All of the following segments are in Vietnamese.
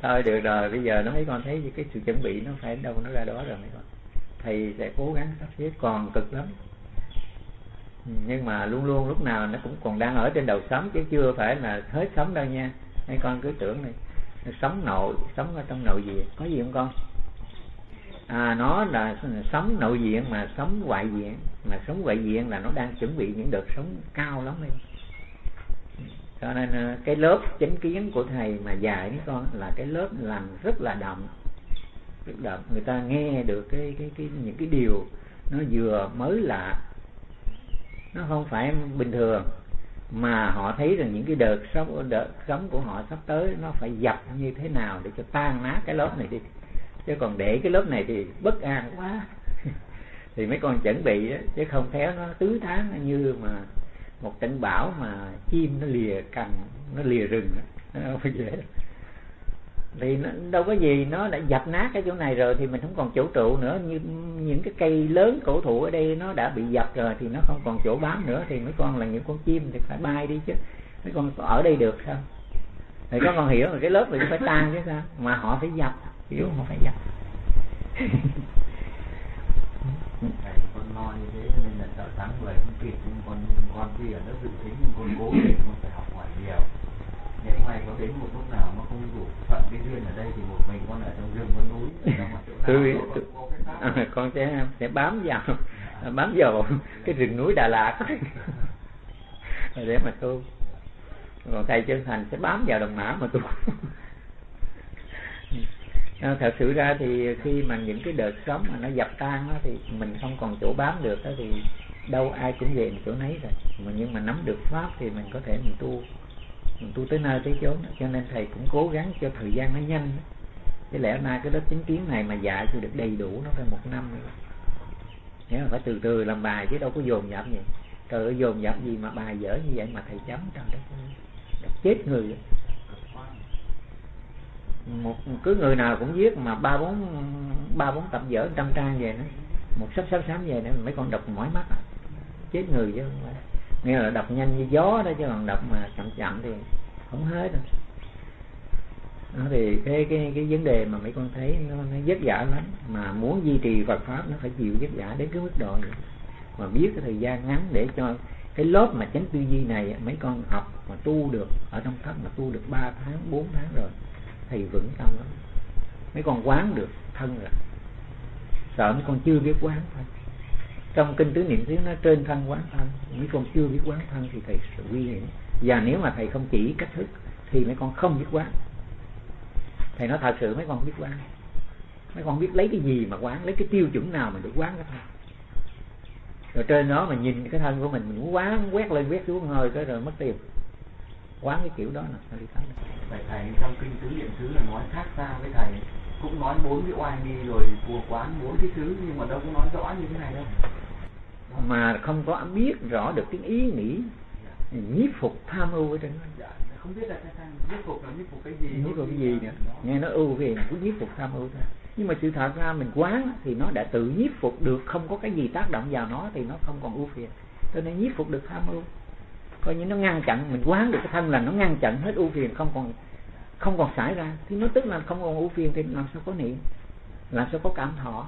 Thôi được rồi, bây giờ nó mấy con thấy cái sự chuẩn bị nó phải đâu nó ra đó rồi mấy con. Thầy sẽ cố gắng sắp xếp, còn cực lắm. Nhưng mà luôn luôn lúc nào nó cũng còn đang ở trên đầu sóng, chứ chưa phải là hết sóng đâu nha. Mấy con cứ tưởng này sống ở trong nội diện, có gì không con? Nó là sống nội diện mà sống ngoại diện, mà sống ngoại diện là nó đang chuẩn bị những đợt sống cao lắm đây. Cho nên cái lớp chánh kiến của thầy mà dạy với con là cái lớp làm rất là đậm, rất đậm. Người ta nghe được những cái điều nó vừa mới lạ, nó không phải bình thường, mà họ thấy rằng những cái đợt sống của họ sắp tới nó phải dập như thế nào để cho tan nát cái lớp này đi, chứ còn để cái lớp này thì bất an quá. Thì mấy con chuẩn bị đó, chứ không khéo nó tứ tán như mà một trận bão mà chim nó lìa cành, nó lìa rừng, nó không phải dễ. Thì nó đâu có gì, nó đã dập nát cái chỗ này rồi thì mình không còn chỗ trụ nữa. Như những cái cây lớn cổ thụ ở đây nó đã bị dập rồi thì nó không còn chỗ bám nữa, thì mấy con là những con chim thì phải bay đi chứ, mấy con ở đây được sao? Thì các con hiểu rồi, cái lớp này nó phải tan chứ sao, mà họ phải dập, hiểu họ phải dập. Thầy con lo như thế nên là sợ sáng người không kịp, nhưng con tuy ở lớp dự tính nhưng con cố để con phải học hỏi nhiều. Nếu mày có đến một lúc nào mà không đủ phận cái duyên ở đây thì một mình con ở trong rừng con núi, con sẽ bám vào cái rừng núi Đà Lạt để mà tu. Còn thầy Chân Thành sẽ bám vào Đồng Mã mà tu. Thật sự ra thì khi mà những cái đợt sóng mà nó dập tan đó, thì mình không còn chỗ bám được đó, thì đâu ai cũng về chỗ nấy rồi. Nhưng mà nắm được pháp thì mình có thể mình tu tới nơi tới chốn. Cho nên thầy cũng cố gắng cho thời gian nó nhanh. Chứ lẽ nay cái lớp chính kiến này mà dạy cho được đầy đủ nó phải 1 năm nữa. Nghĩa là phải từ từ làm bài chứ đâu có dồn dập gì. Trời ơi, dồn dập gì mà bài dở như vậy mà thầy chấm, trời đất, chết người. Cứ người nào cũng viết mà 3-4 tập dở 100 trang về nữa, một sách xám về nữa, mấy con đọc mỏi mắt chết người chứ không phải. Nghĩa là đọc nhanh như gió đó, chứ còn đọc mà chậm thì không hết đâu. Đó thì cái vấn đề mà mấy con thấy nó vất vả lắm, mà muốn duy trì Phật pháp nó phải chịu vất vả đến cái mức độ vậy. Mà biết cái thời gian ngắn để cho cái lớp mà chánh tư duy này mấy con học mà tu được ở trong thất mà tu được 3 tháng 4 tháng rồi thì vững tâm lắm. Mấy con quán được thân rồi, sợ mấy con chưa biết quán thân. Trong kinh tứ niệm xứ nó trên thân quán thân, mấy con chưa biết quán thân thì thầy sẽ nguy hiểm. Và nếu mà thầy không chỉ cách thức thì mấy con không biết quán. Thầy nói thật sự mấy con không biết quán, mấy con biết lấy cái gì mà quán, lấy cái tiêu chuẩn nào mà để quán cái thân. Rồi trên đó mà nhìn cái thân của mình muốn quán, quét lên quét xuống hơi cái rồi mất tiền. Quán cái kiểu đó là đi tới. Thầy trong kinh tứ niệm xứ là nói khác xa với thầy, cũng nói 4 cái oai nghi rồi của quán 4 cái thứ, nhưng mà đâu có nói rõ như thế này đâu. Mà không có biết rõ được cái ý nghĩ nhiếp phục tham ưu ở trên đó. Không biết là nhiếp phục là nhiếp phục cái gì, nhiếp phục cái gì nữa. Nghe nó ưu phiền cứ nhiếp phục tham ưu thôi. Nhưng mà sự thật ra mình quán thì nó đã tự nhiếp phục được, không có cái gì tác động vào nó thì nó không còn ưu phiền. Cho nên nhiếp phục được tham ưu, coi như nó ngăn chặn, mình quán được cái thân là nó ngăn chặn hết ưu phiền, không còn xảy ra, thì nó tức là không còn ưu phiền thì làm sao có niệm, làm sao có cảm thọ.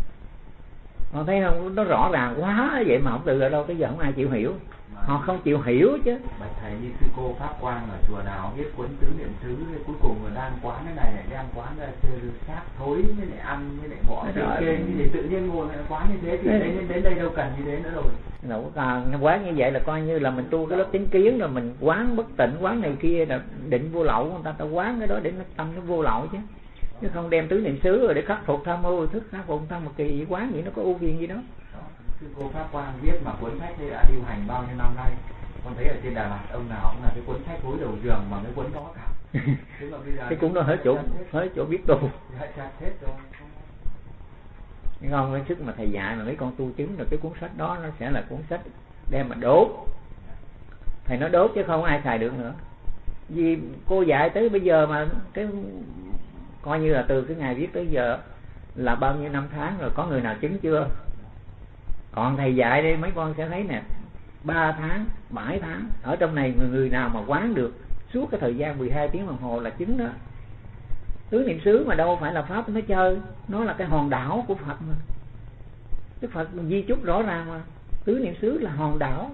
Họ thấy không, nó rõ ràng quá vậy mà không từ ở đâu tới giờ không ai chịu hiểu. Họ không chịu hiểu chứ. Bạch thầy như sư cô Pháp Quang ở chùa nào viết cuốn tứ niệm xứ, cuối cùng là đang quán cái này lại đang quán ra sát thối với lại ăn với lại bỏ trên thì tự nhiên ngồi lại quán như thế thì đến đây đâu cần như thế nữa rồi. Đâu quán như vậy là coi như là mình tu cái lớp chánh kiến rồi, mình quán bất tịnh, quán này kia là định vô lậu, người ta quán cái đó để nó tâm nó vô lậu chứ không đem tứ niệm xứ rồi để khắc phục tham ưu thức, khắc phục tham một kỳ gì quán vậy, nó có ưu phiền gì đó. Sư cô Pháp Quang viết mà cuốn sách đây đã lưu hành bao nhiêu năm nay, con thấy ở trên Đà Lạt ông nào cũng là cái cuốn sách gối đầu giường mà cái cuốn đó cả. Cái cuốn đó hết chỗ biết tu. Nhưng không, cái sức mà thầy dạy mà mấy con tu chứng rồi cái cuốn sách đó nó sẽ là cuốn sách đem mà đốt. Thầy nói đốt chứ không ai xài được nữa. Vì cô dạy tới bây giờ mà cái coi như là từ cái ngày viết tới giờ là bao nhiêu năm tháng rồi, có người nào chứng chưa? Còn thầy dạy đây mấy con sẽ thấy nè, 3 tháng, 7 tháng, ở trong này người nào mà quán được suốt cái thời gian 12 tiếng đồng hồ là chứng đó. Tứ niệm xứ mà đâu phải là pháp nó chơi, nó là cái hòn đảo của Phật mà. Đức Phật di chúc rõ ràng mà, tứ niệm xứ là hòn đảo.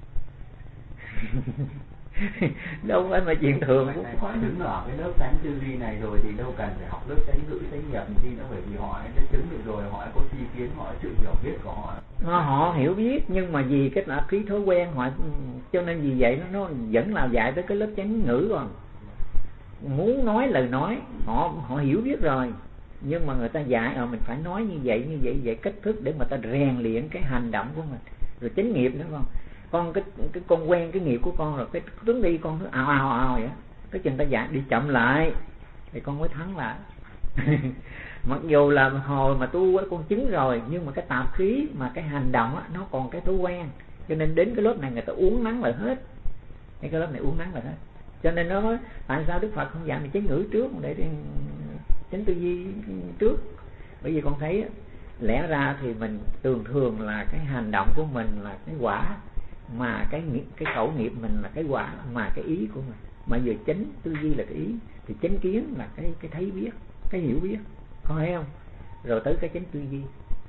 Đâu phải mà chuyện thường của họ đứng ở cái lớp tánh tư duy này rồi thì đâu cần phải học lớp tánh ngữ tánh nghiệp gì nữa, bởi vì họ đã chứng được rồi, họ có tri kiến, họ sự hiểu biết của họ. Họ hiểu biết, nhưng mà vì cái là khí thói quen họ, cho nên vì vậy nó vẫn là dạy tới cái lớp chánh ngữ rồi. Muốn nói lời nói, họ hiểu biết rồi, nhưng mà người ta dạy mình phải nói như vậy cách thức để mà ta rèn luyện cái hành động của mình, rồi chánh nghiệp nữa con cái con quen cái nghiệp của con rồi, cái tướng đi con cứ ào vậy, cái chừng ta dạy đi chậm lại thì con mới thắng lại. Mặc dù là hồi mà tu con chứng rồi, nhưng mà cái tạp khí mà cái hành động á, nó còn cái thói quen, cho nên đến cái lớp này người ta uốn nắn lại hết, cái lớp này uốn nắn lại hết. Cho nên nó nói tại sao Đức Phật không dạy mình chánh ngữ trước để chánh tư duy trước, bởi vì con thấy lẽ ra thì mình thường là cái hành động của mình là cái quả, mà cái khẩu nghiệp mình là cái quả, mà cái ý của mình, mà giờ chánh tư duy là cái ý, thì chánh kiến là cái thấy biết, cái hiểu biết, con thấy không? Rồi tới cái chánh tư duy.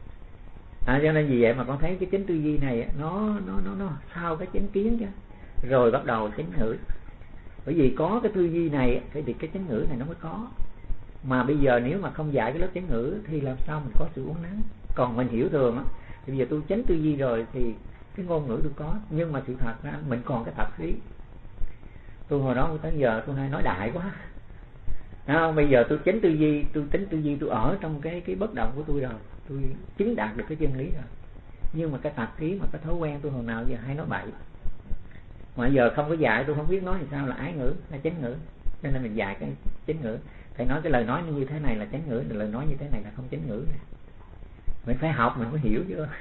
Cho nên vì vậy mà con thấy cái chánh tư duy này nó sau cái chánh kiến chứ, rồi bắt đầu chánh ngữ. Bởi vì có cái tư duy này thì cái chánh ngữ này nó mới có. Mà bây giờ nếu mà không dạy cái lớp chánh ngữ thì làm sao mình có sự uốn nắn? Còn mình hiểu thường á, thì bây giờ tôi chánh tư duy rồi thì cái ngôn ngữ tôi có, nhưng mà sự thật ra mình còn cái tạp khí. Tôi hồi đó tới giờ tôi hay nói đại quá. Không, bây giờ tôi chánh tư duy, tôi tính tư duy, tôi ở trong cái bất động của tôi rồi, tôi chứng đạt được cái chân lý rồi. Nhưng mà cái tạp khí, mà cái thói quen tôi hồi nào giờ hay nói bậy. Mà giờ không có dạy, tôi không biết nói thì sao là ái ngữ, là chánh ngữ. Cho nên mình dạy cái chánh ngữ. Thầy nói cái lời nói như thế này là chánh ngữ, lời nói như thế này là không chánh ngữ. Mình phải học mình mới hiểu chứ.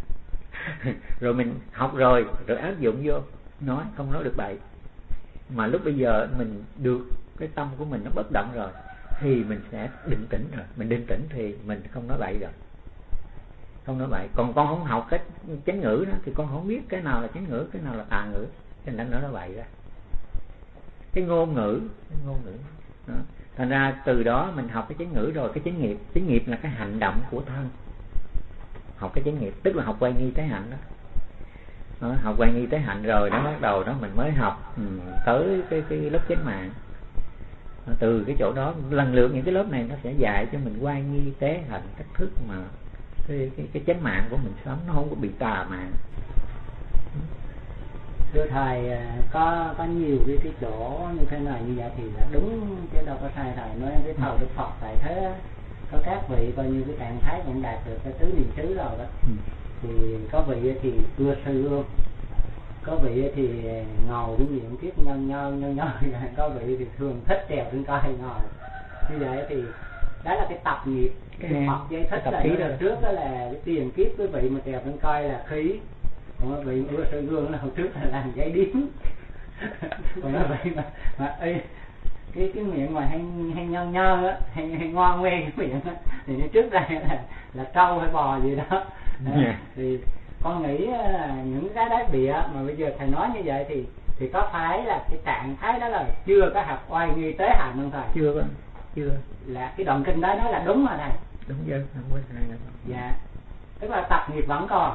Rồi mình học rồi áp dụng vô, nói không nói được bậy. Mà lúc bây giờ mình được cái tâm của mình nó bất động rồi thì mình sẽ định tĩnh rồi. Mình định tĩnh thì mình không nói bậy rồi, không nói bậy. Còn con không học cái chánh ngữ đó thì con không biết cái nào là chánh ngữ, cái nào là tà ngữ, cho nên nó nói bậy ra. Cái ngôn ngữ đó. Thành ra từ đó mình học cái chánh ngữ rồi, cái chánh nghiệp là cái hành động của thân. Học cái chánh nghiệp tức là học quay nghi tế hạnh đó. Học quay nghi tế hạnh rồi nó bắt đầu đó mình mới học tới cái lớp chánh mạng. Từ cái chỗ đó lần lượt những cái lớp này nó sẽ dạy cho mình quay nghi tế hạnh, cách thức mà cái chánh mạng của mình sống nó không có bị tà mạng. Thưa thầy, có nhiều cái chỗ như thế này như vậy thì là đúng chứ đâu có sai. Thầy nói cái thời Đức Phật tại thế có các vị coi như cái trạng thái cũng đạt được cái tứ niệm xứ rồi đó. Thì có vị thì ưa sư ương, có vị thì ngồi cái miệng kiếp nhân có vị thì thường thích trèo trên cây ngồi. Như vậy thì đó là cái tập nghiệp. Cái Phật giải thích là trước đó là cái tiền kiếp cái vị mà trèo trên cây là khí, còn vị ưa sư ương là hồi trước là làm giấy điếm. Còn nó vậy mà cái miệng mà hay nhân á, hay ngoan ngoe cái miệng á, thì nó trước đây là trâu hay bò gì đó. Thì con nghĩ là những cái đáy bịa mà bây giờ thầy nói như vậy thì có phải là cái trạng thái đó là chưa có học oai nghi tế hạnh không thầy? Chưa. Là cái đoạn kinh đó nói là đúng rồi thầy. Đúng rồi, không có sai đâu. Dạ. Tức là tập nghiệp vẫn còn.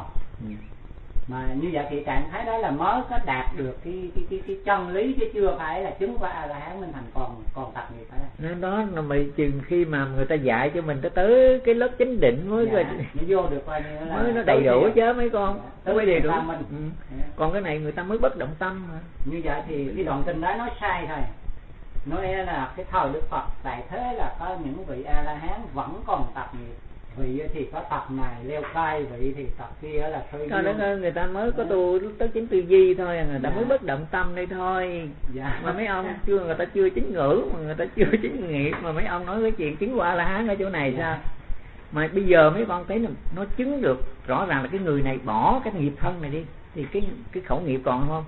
Mà như vậy thì trạng thái đó là mới có đạt được cái chân lý, chứ chưa phải là chứng qua A La Hán Minh Thành còn tập nghiệp phải không? Đó là mày chừng khi mà người ta dạy cho mình tới cái lớp chánh định mới nó vô được coi như là mới nó đầy đủ chứ mấy con. Nó mới đầy đủ. Còn cái này người ta mới bất động tâm mà. Như vậy thì cái đoạn kinh đó nói sai thôi. Nói là cái thời Đức Phật tại thế là có những vị A La Hán vẫn còn tập nghiệp. Vị thì có tập này leo cây, vị thì tập kia là thôi. Trời đất ơi, người ta mới có tu tới chánh tư duy thôi, người ta mới bất động tâm đây thôi. Mà mấy ông người ta chưa chính ngữ, mà người ta chưa chính nghiệp, mà mấy ông nói cái chuyện chứng quả La Hán ở chỗ này sao? Mà bây giờ mấy con thấy nó chứng được rõ ràng là cái người này bỏ cái nghiệp thân này đi thì cái khẩu nghiệp còn không?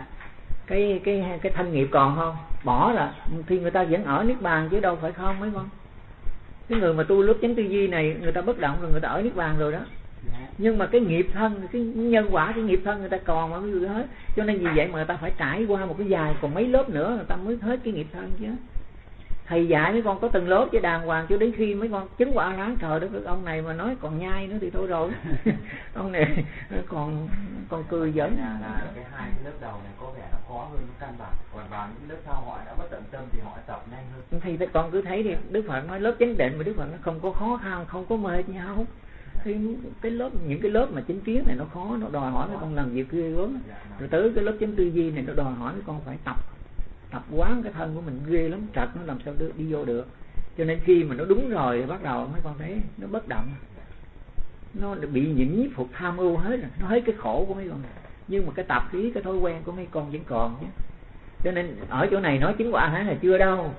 Cái thân nghiệp còn không? Bỏ là thì người ta vẫn ở niết bàn chứ đâu phải không mấy con. Cái người mà tu lớp chánh tư duy này người ta bất động rồi, người ta ở niết bàn rồi đó. Nhưng mà cái nghiệp thân, cái nhân quả cái nghiệp thân người ta còn mà mới hết. Cho nên vì vậy mà người ta phải trải qua một cái dài còn mấy lớp nữa người ta mới hết cái nghiệp thân chứ. thầy dạy mấy con có từng lớp chứ đàng hoàng, cho đến khi mấy con chứng quả A-la-hán, trời đất ơi, ông này mà nói còn nhai nữa thì thôi rồi. Ông này còn cười giỡn. Là cái hai cái lớp đầu này có vẻ nó khó hơn, nó căn bản, còn vào những lớp sau họ đã bất tận tâm thì họ tập nhanh hơn. Thì con cứ thấy đi, Đức Phật nói lớp chánh định mà Đức Phật nó không có khó khăn, không có mệt nhau. Thì những cái lớp mà chánh kiến này nó khó, nó đòi hỏi mấy con làm việc ghê gớm. Rồi tới cái lớp chánh tư duy này nó đòi hỏi mấy con phải tập quán cái thân của mình ghê lắm, trật nó làm sao đi vô được. Cho nên khi mà nó đúng rồi thì bắt đầu mấy con thấy nó bất động, nó bị những nhiếp phục tham ưu hết rồi, nó hết cái khổ của mấy con. Nhưng mà cái tập khí, cái thói quen của mấy con vẫn còn chứ. Cho nên ở chỗ này nói chứng quả A-la-hán là chưa đâu.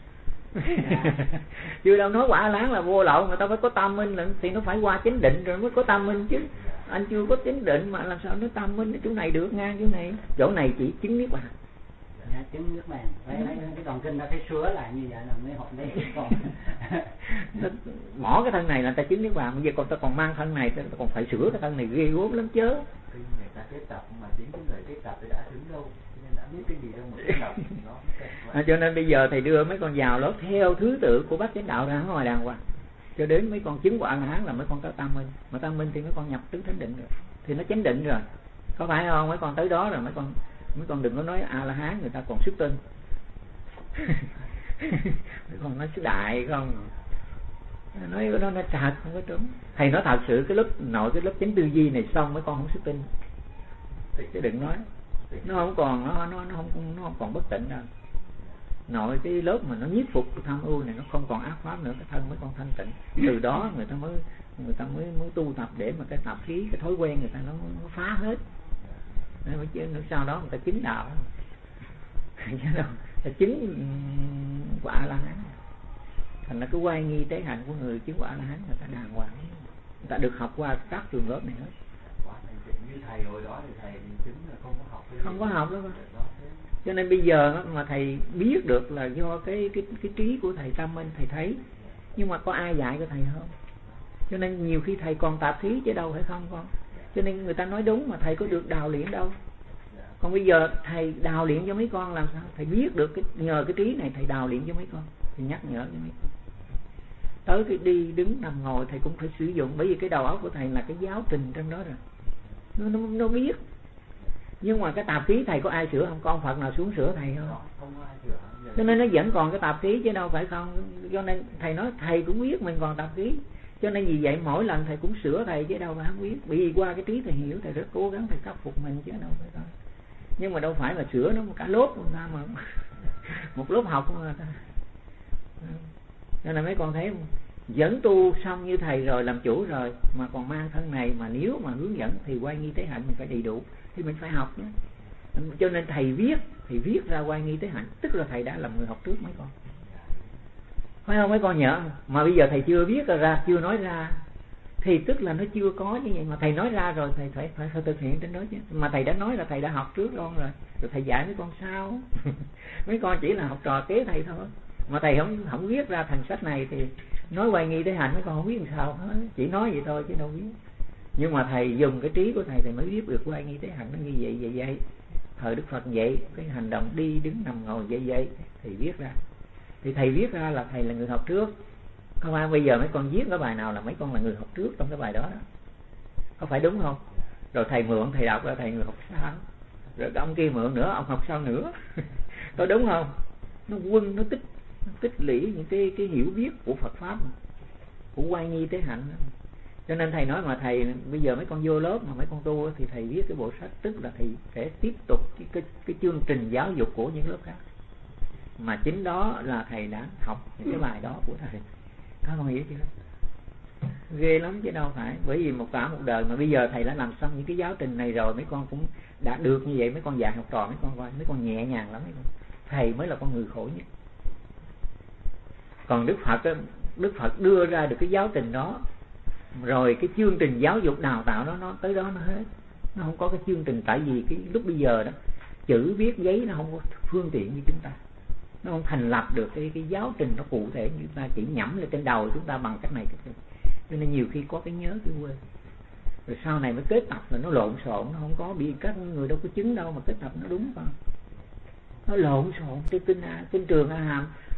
Chưa đâu, nói quả A-la-hán là vô lậu, người ta phải có tam minh thì nó phải qua chánh định rồi mới có tam minh chứ. Anh chưa có chánh định mà làm sao nó tam minh ở chỗ này được, ngang chỗ này chỉ chứng niết bàn. Dạ, chứng niết bàn. Lấy cái đoạn kinh ta phải sửa lại như vậy là mới học đấy. Còn bỏ cái thân này là ta chứng niết bàn, bây giờ còn ta còn mang thân này, ta còn phải sửa cái thân này ghê gớm lắm chứ. Khi người ta kết tập mà chính cái người kết tập thì đã chứng đâu, nên đã biết cái gì đâu mà kết tập nó. Cho nên bây giờ thầy đưa mấy con vào lớp theo thứ tự của bát chánh đạo ra ngoài đàng hoàng, cho đến mấy con chứng quả A-la-hán là mấy con có tam minh, mà tam minh thì mấy con nhập tứ thánh định rồi, thì nó chánh định rồi, có phải không? Mấy con tới đó rồi mấy con đừng có nói A-la-hán, người ta còn xuất tinh. Mấy con nói đại không, nói cái đó nó thật không có trúng. Thầy nói thật sự cái lớp chánh tư duy này xong mấy con không xuất tinh, chứ đừng nói nó không còn nó không còn bất tịnh đâu. Nội cái lớp mà nó nhiếp phục tham ưu này nó không còn ác pháp nữa, cái thân mấy con thanh tịnh. Từ đó người ta mới tu tập để mà cái tập khí, cái thói quen người ta nó phá hết. Nên mới chứ sau đó người ta chứng đạo. Ta chứng quả A-la-hán. Thành ra cái oai nghi tế hạnh của người chứng quả A-la-hán người ta đàng hoàng, người ta được học qua các trường lớp này hết. Như thầy hồi đó thì thầy chứng là không có học đâu. Cho nên bây giờ mà thầy biết được là do cái trí của thầy Tam Minh thầy thấy, nhưng mà có ai dạy cho thầy không? Cho nên nhiều khi thầy còn tạp thí chứ đâu phải không con. Cho nên người ta nói đúng mà thầy có được đào luyện đâu. Còn bây giờ thầy đào luyện cho mấy con làm sao? Thầy biết được nhờ cái trí này thầy đào luyện cho mấy con, thầy nhắc nhở cho mấy con. Tới cái đi đứng nằm ngồi thầy cũng phải sử dụng, bởi vì cái đầu óc của thầy là cái giáo trình trong đó rồi. Nó biết. Nhưng mà cái tạp khí thầy có ai sửa không? Con Phật nào xuống sửa thầy không? Cho nên nó vẫn còn cái tạp khí chứ đâu phải không. Cho nên thầy nói thầy cũng biết mình còn tạp khí. Cho nên vì vậy mỗi lần thầy cũng sửa thầy chứ đâu phải không biết. Bởi vì qua cái trí thầy hiểu, thầy rất cố gắng thầy khắc phục mình chứ đâu phải không. Nhưng mà đâu phải là sửa nó một cả lớp mà một lớp học mà. Cho nên mấy con thấy dẫn tu xong như thầy rồi, làm chủ rồi mà còn mang thân này, mà nếu mà hướng dẫn thì oai nghi tế hạnh mình phải đầy đủ, thì mình phải học nhé. Cho nên thầy viết ra oai nghi tế hạnh, tức là thầy đã làm người học trước mấy con, phải không mấy con nhớ? Mà bây giờ thầy chưa viết ra, chưa nói ra thì tức là nó chưa có như vậy. Mà thầy nói ra rồi thầy phải thực hiện trên đó chứ. Mà thầy đã nói là thầy đã học trước con rồi thầy dạy mấy con sao. Mấy con chỉ là học trò kế thầy thôi. Mà thầy không viết ra thành sách này thì nói oai nghi tế hạnh mấy con không biết làm sao hết, chỉ nói vậy thôi chứ đâu biết. Nhưng mà thầy dùng cái trí của thầy mới biết được oai nghi tế hạnh nó như vậy. Thời Đức Phật vậy, cái hành động đi đứng nằm ngồi vậy thầy viết ra. Thì thầy viết ra là thầy là người học trước. Không phải bây giờ mấy con viết cái bài nào là mấy con là người học trước trong cái bài đó đó. Có phải đúng không? Rồi thầy mượn thầy đọc ra thầy người học sau. Rồi cái ông kia mượn nữa, ông học sau nữa. Có đúng không? Nó nó tích lũy những cái hiểu biết của Phật Pháp, của oai nghi tế hạnh. Cho nên thầy nói mà thầy bây giờ mấy con vô lớp mà mấy con tu thì thầy viết cái bộ sách, tức là thầy sẽ tiếp tục cái chương trình giáo dục của những lớp khác. Mà chính đó là thầy đã học những cái bài đó của thầy. Các con hiểu chưa? Ghê lắm chứ đâu phải. Bởi vì cả một đời mà bây giờ thầy đã làm xong những cái giáo trình này rồi, mấy con cũng đã được như vậy. Mấy con dạy học trò mấy con coi, mấy con nhẹ nhàng lắm. Thầy mới là con người khổ nhất. Còn Đức Phật đưa ra được cái giáo trình đó, rồi cái chương trình giáo dục đào tạo đó nó tới đó nó hết. Nó không có cái chương trình. Tại vì cái lúc bây giờ đó chữ viết giấy nó không có phương tiện như chúng ta, nó không thành lập được cái giáo trình nó cụ thể như chúng ta, chỉ nhẩm lên trên đầu chúng ta bằng cách này cách kia. Cho nên nhiều khi có cái nhớ cái quên, rồi sau này mới kết tập là nó lộn xộn, nó không có bị các người đâu có chứng đâu mà kết tập nó đúng không? Nó lộn xộn. Trên Trường A Hàm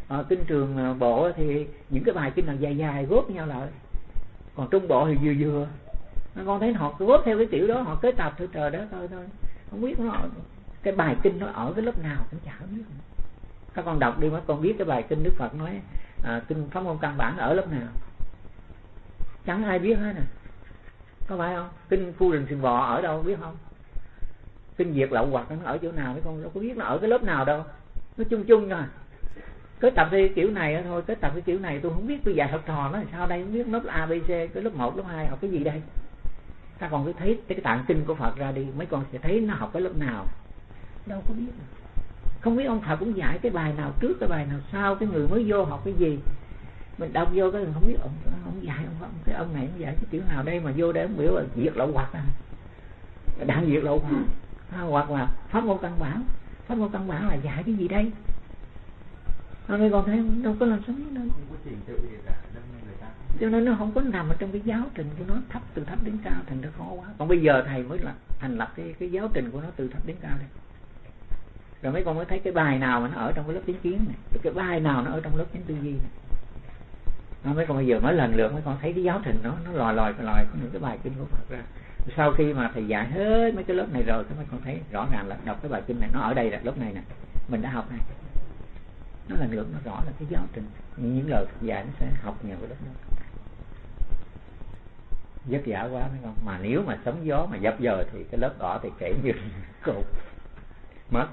Kinh Trường Bộ thì những cái bài kinh là dài dài góp nhau lại, còn Trung Bộ thì vừa vừa. Con thấy họ góp theo cái kiểu đó, họ kế tập thôi, trời đất ơi thôi, không biết nó cái bài kinh nó ở cái lớp nào cũng chả biết. Các con đọc đi, mấy con biết cái bài kinh Đức Phật nói kinh Pháp Môn Căn Bản ở lớp nào, chẳng ai biết hết nè, có phải không? Kinh Phu Rừng Sừng Bò ở đâu biết không? Kinh Diệt Lậu Hoặc nó ở chỗ nào mấy con đâu có biết nó ở cái lớp nào đâu, nó chung chung rồi. Kết tập thì kiểu này thôi, kết tập cái kiểu này tôi không biết, tôi dạy học trò nó sao đây, không biết lớp A B C, cái lớp 1, lớp 2 học cái gì đây. Các con cứ thấy cái tạng kinh của Phật ra đi, mấy con sẽ thấy nó học cái lớp nào, đâu có biết. Không biết ông thầy cũng dạy cái bài nào trước, cái bài nào sau, cái người mới vô học cái gì. Mình đọc vô cái không biết ông dạy cái ông này ông dạy cái kiểu nào đây mà vô đây ông biểu là Diệt Lậu Hoặc đang Diệt Lậu Hoặc, hoặc là Pháp Môn Căn Bản. Pháp Môn Căn Bản là dạy cái gì đây? Mấy con thấy đâu có làm sao biết đâu. Không có trình tự gì cả, cho nên nó không có nằm ở trong cái giáo trình của nó, thấp từ thấp đến cao thành nó khó quá. Còn bây giờ thầy mới là thành lập cái giáo trình của nó từ thấp đến cao đây. Rồi mấy con mới thấy cái bài nào mà nó ở trong cái lớp chánh kiến này, cái bài nào nó ở trong lớp chánh tư duy này. Mấy con bây giờ mới lần lượt mấy con thấy cái giáo trình nó lòi những cái bài kinh của Phật ra. Sau khi mà thầy dạy hết mấy cái lớp này rồi, mấy con thấy rõ ràng là đọc cái bài kinh này nó ở đây là lớp này nè, mình đã học này. Nó lần lượt nó rõ là cái giáo trình, những lời Phật dạy nó sẽ học nhiều cái lớp đó. Vất vả quá mấy con, mà nếu mà sóng gió mà dập dời thì cái lớp đỏ thì kể như cột mất,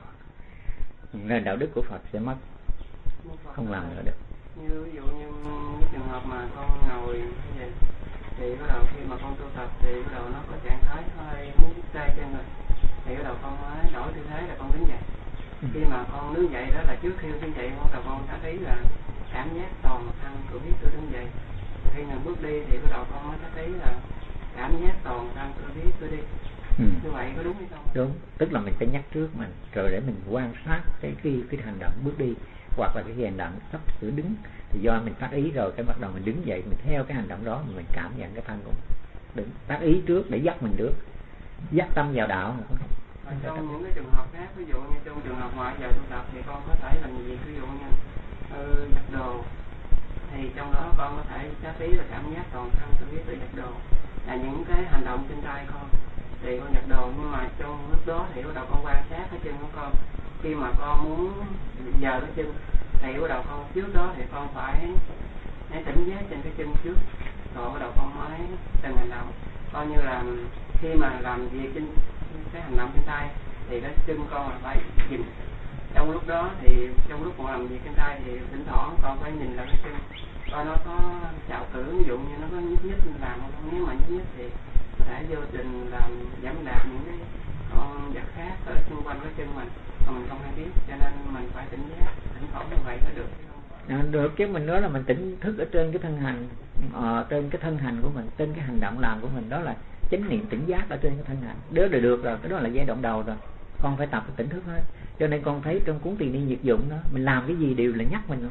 nên đạo đức của Phật sẽ mất, không làm nữa được. Như ví dụ như cái trường hợp mà con ngồi như vậy thì bắt đầu khi mà con tu tập thì bắt đầu nó có trạng thái hơi muốn tê chân rồi, thì bắt đầu con mới đổi tư thế là con đứng dậy. Khi mà con đứng dậy đó là trước khi đứng dậy bắt đầu con tác ý là cảm giác toàn thân tôi biết tôi đứng dậy. Khi nào bước đi thì bắt đầu con mới tác ý là cảm giác toàn thân tôi biết tôi đi. Như vậy có đúng hay không? Đúng, tức là mình phải nhắc trước mình rồi để mình quan sát cái hành động bước đi hoặc là cái hành động sắp sửa đứng, thì do mình tác ý rồi cái bắt đầu mình đứng dậy, mình theo cái hành động đó mình cảm nhận cái thân của mình. Đừng tác ý trước để dắt mình được, dắt tâm vào đạo mà không. Trong những cái trường hợp khác, ví dụ như trong trường hợp ngoại giờ tu tập thì con có thể làm gì, ví dụ như giặt đồ, thì trong đó con có thể tác ý là cảm giác toàn thân tôi biết tôi giặt đồ, là những cái hành động trên tay con thì con giặt đồ. Nhưng mà trong lúc đó thì bắt đầu con quan sát cái chân của con, khi mà con muốn giờ cái chân thì bắt đầu con trước đó thì con phải tỉnh giác trên cái chân trước, rồi bắt đầu con mới từng hành động. Coi như là khi mà làm việc trên cái hành động trên tay thì cái chân con là phải dừng. Trong lúc đó thì trong lúc con làm việc trên tay thì thỉnh thoảng con phải nhìn lại cái chân coi nó có chảo cử, ví dụ như nó có nhúc nhích làm không. Nếu mà nhúc nhích thì có thể vô tình làm giảm đạp những cái con vật khác ở xung quanh cái chân mình mà mình không hay biết, cho nên mình phải tỉnh giác thỉnh thoảng như vậy mới được. Được chứ, mình nói là mình tỉnh thức ở trên cái thân hành, trên cái thân hành của mình, trên cái hành động làm của mình, đó là chánh niệm tỉnh giác ở trên cái thân hành. Đó là được rồi, cái đó là giai đoạn đầu rồi, con phải tập tỉnh thức hết. Cho nên con thấy trong cuốn Tỳ Ni Nhiệt Dụng đó, mình làm cái gì đều là nhắc mình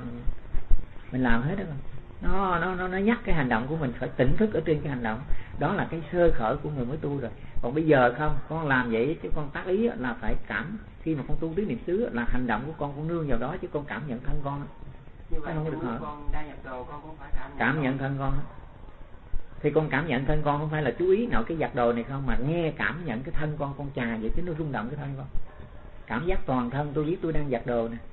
làm hết đó. Nó nhắc cái hành động của mình phải tỉnh thức ở trên cái hành động. Đó là cái sơ khởi của người mới tu rồi. Còn bây giờ không, con làm vậy chứ con tác ý là phải cảm, khi mà con tu tứ niệm xứ là hành động của con nương vào đó chứ con cảm nhận thân con. Như vậy không được hả? Con đang nhập đồ con cũng phải cảm nhận thân con. Thì con cảm nhận thân con không phải là chú ý nội cái giặt đồ này không, mà nghe cảm nhận cái thân con chà vậy chứ nó rung động cái thân con. Cảm giác toàn thân tôi biết tôi đang giặt đồ nè.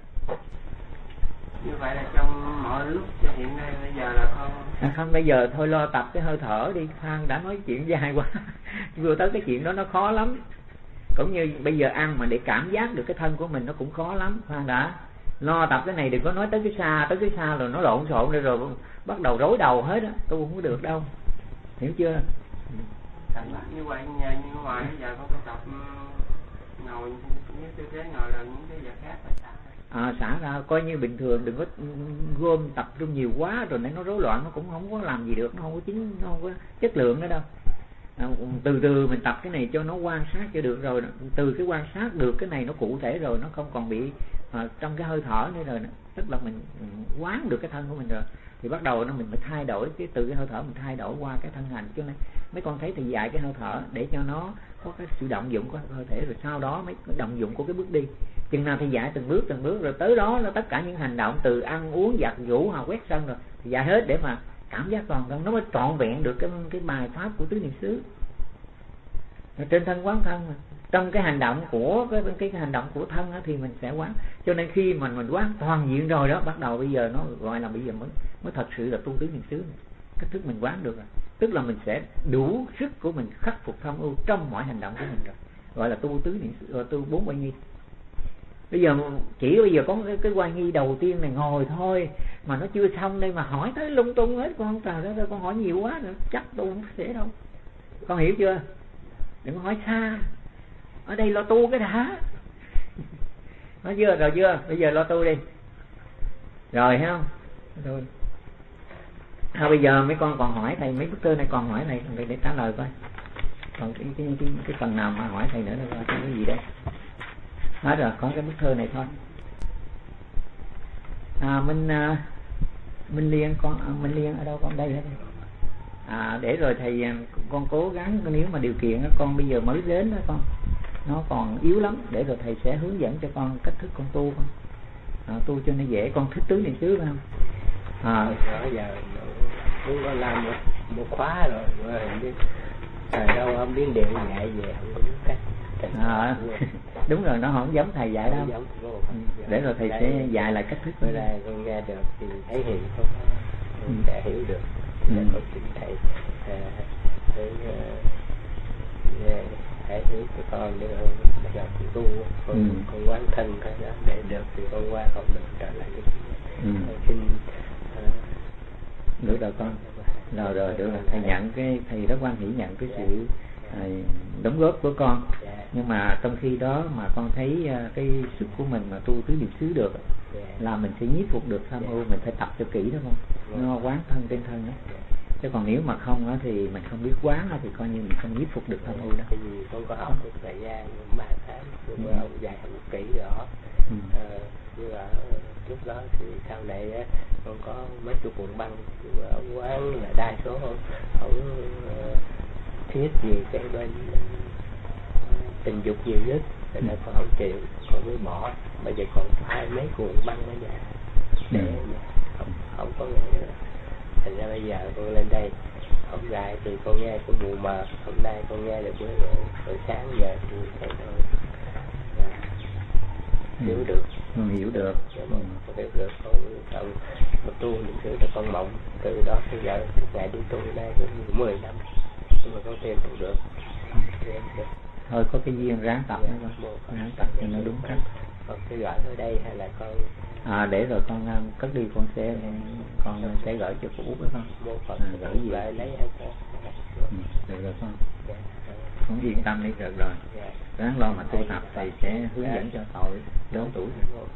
Như vậy là trong mọi lúc cho hiện nay bây giờ là không, bây giờ thôi lo tập cái hơi thở đi. Phan đã nói chuyện dài quá vừa tới cái chuyện đó nó khó lắm. Cũng như bây giờ ăn mà để cảm giác được cái thân của mình nó cũng khó lắm. Phan đã lo tập cái này, đừng có nói tới cái xa rồi nó lộn xộn rồi bắt đầu rối đầu hết á, tôi không có được đâu, hiểu chưa? Như vậy như ngoài bây giờ con tập ngồi với tư thế ngồi là những cái giờ khác phải xả ra, coi như bình thường, đừng có gom tập trung nhiều quá rồi nó rối loạn, nó cũng không có làm gì được, nó không có chất lượng nữa đâu. Từ từ mình tập cái này cho nó quan sát cho được, rồi từ cái quan sát được cái này nó cụ thể rồi, nó không còn bị trong cái hơi thở nữa rồi, tức là mình quán được cái thân của mình rồi thì bắt đầu mình mới thay đổi từ cái hơi thở mình thay đổi qua cái thân hành. Cho nên mấy con thấy thì dạy cái hơi thở để cho nó có cái sự động dụng của hơi thể, rồi sau đó mấy động dụng của cái bước đi. chừng nào thì dạy từng bước rồi tới đó là tất cả những hành động từ ăn uống giặt giũ hoặc quét sân rồi thì dạy hết để mà cảm giác toàn thân nó mới trọn vẹn được cái bài pháp của tứ niệm xứ. Trên thân quán thân mà. Trong cái hành động của cái hành động của thân thì mình sẽ quán. Cho nên khi mình quán toàn diện rồi đó, bắt đầu bây giờ nó gọi là bây giờ mới thật sự là tu tứ niệm xứ. Cách thức mình quán được rồi, tức là mình sẽ đủ sức của mình khắc phục tham ưu trong mọi hành động của mình rồi, gọi là tu tứ niệm xứ, tu 4 oai nghi. Bây giờ có cái oai nghi đầu tiên này ngồi thôi mà nó chưa xong đây mà hỏi tới lung tung hết, con trời đất ơi, con hỏi nhiều quá nữa chắc tu không sẽ đâu. Con hiểu chưa? Đừng có hỏi xa, ở đây lo tu cái đã. Nói chưa? Rồi chưa? Bây giờ lo tu đi. Rồi thấy không? Thôi. Bây giờ mấy con còn hỏi thầy mấy bức thư này, còn hỏi thầy để trả lời coi. Còn cái phần nào mà hỏi thầy nữa là cái gì đây? Hết rồi, có cái bức thư này thôi. Minh Liên ở đâu con đây hết. Để rồi thầy con cố gắng, nếu mà điều kiện con bây giờ mới đến đó con, nó còn yếu lắm, để rồi thầy sẽ hướng dẫn cho con cách thức con tu con. Tu cho nó dễ. Con thích tứ niệm xứ phải không? Bây giờ cũng có làm một khóa rồi thầy đâu không biết điều dạy về không có cách. Đúng rồi, nó không giống thầy dạy đâu. Để rồi thầy sẽ dạy lại cách thức. Bữa nay con nghe được thì thấy hiểu, con sẽ hiểu được. Con xin thầy hãy hiểu cho con để giờ tu con quán thân cái đó để được thì con qua, không được trở lại cái xin được rồi con. Rồi được rồi, thầy nhận cái, thầy rất quan hỷ nhận cái sự đóng góp của con. Nhưng mà trong khi đó mà con thấy cái sức của mình mà tu tứ niệm xứ được là mình sẽ nhiếp phục được tham ưu. Mình phải tập cho kỹ đó không? Nó quán thân trên thân đó. Chứ còn nếu mà không thì mình không biết quán thì coi như mình không nhiếp phục được tham ưu đó. Tại vì con có học một thời gian 3 tháng rồi ông dạy một kỹ rõ. Nhưng mà lúc đó thì sau này con có mấy chục cuộn băng, nhưng mà ông quán là đa số ông thiết gì cái bên tình dục nhiều nhất, nên là con không chịu, con mới bỏ. Bây giờ còn hai mấy cuộn băng ở nhà để không có nghe. Thành ra bây giờ con lên đây hôm nay thì con nghe cũng mù mờ, hôm nay con nghe được buổi sáng giờ thì thấy thôi hiểu được. Hiểu được. Con hiểu được, con tu niệm xứ cho con mộng từ đó tới giờ ngày đi tu nay cũng 10 năm nhưng mà con tìm được. Thôi có cái duyên ráng tập nữa con, ráng tập cho nó đúng cách. Con sẽ gọi ở đây hay là con để rồi con cất đi, con sẽ gửi cho cô Út đó con. Gửi gì lại lấy hay con. Được rồi con. Con yên tâm đi, được rồi. Ráng lo mà tu tập thầy sẽ hướng dẫn cho tội lớn tuổi.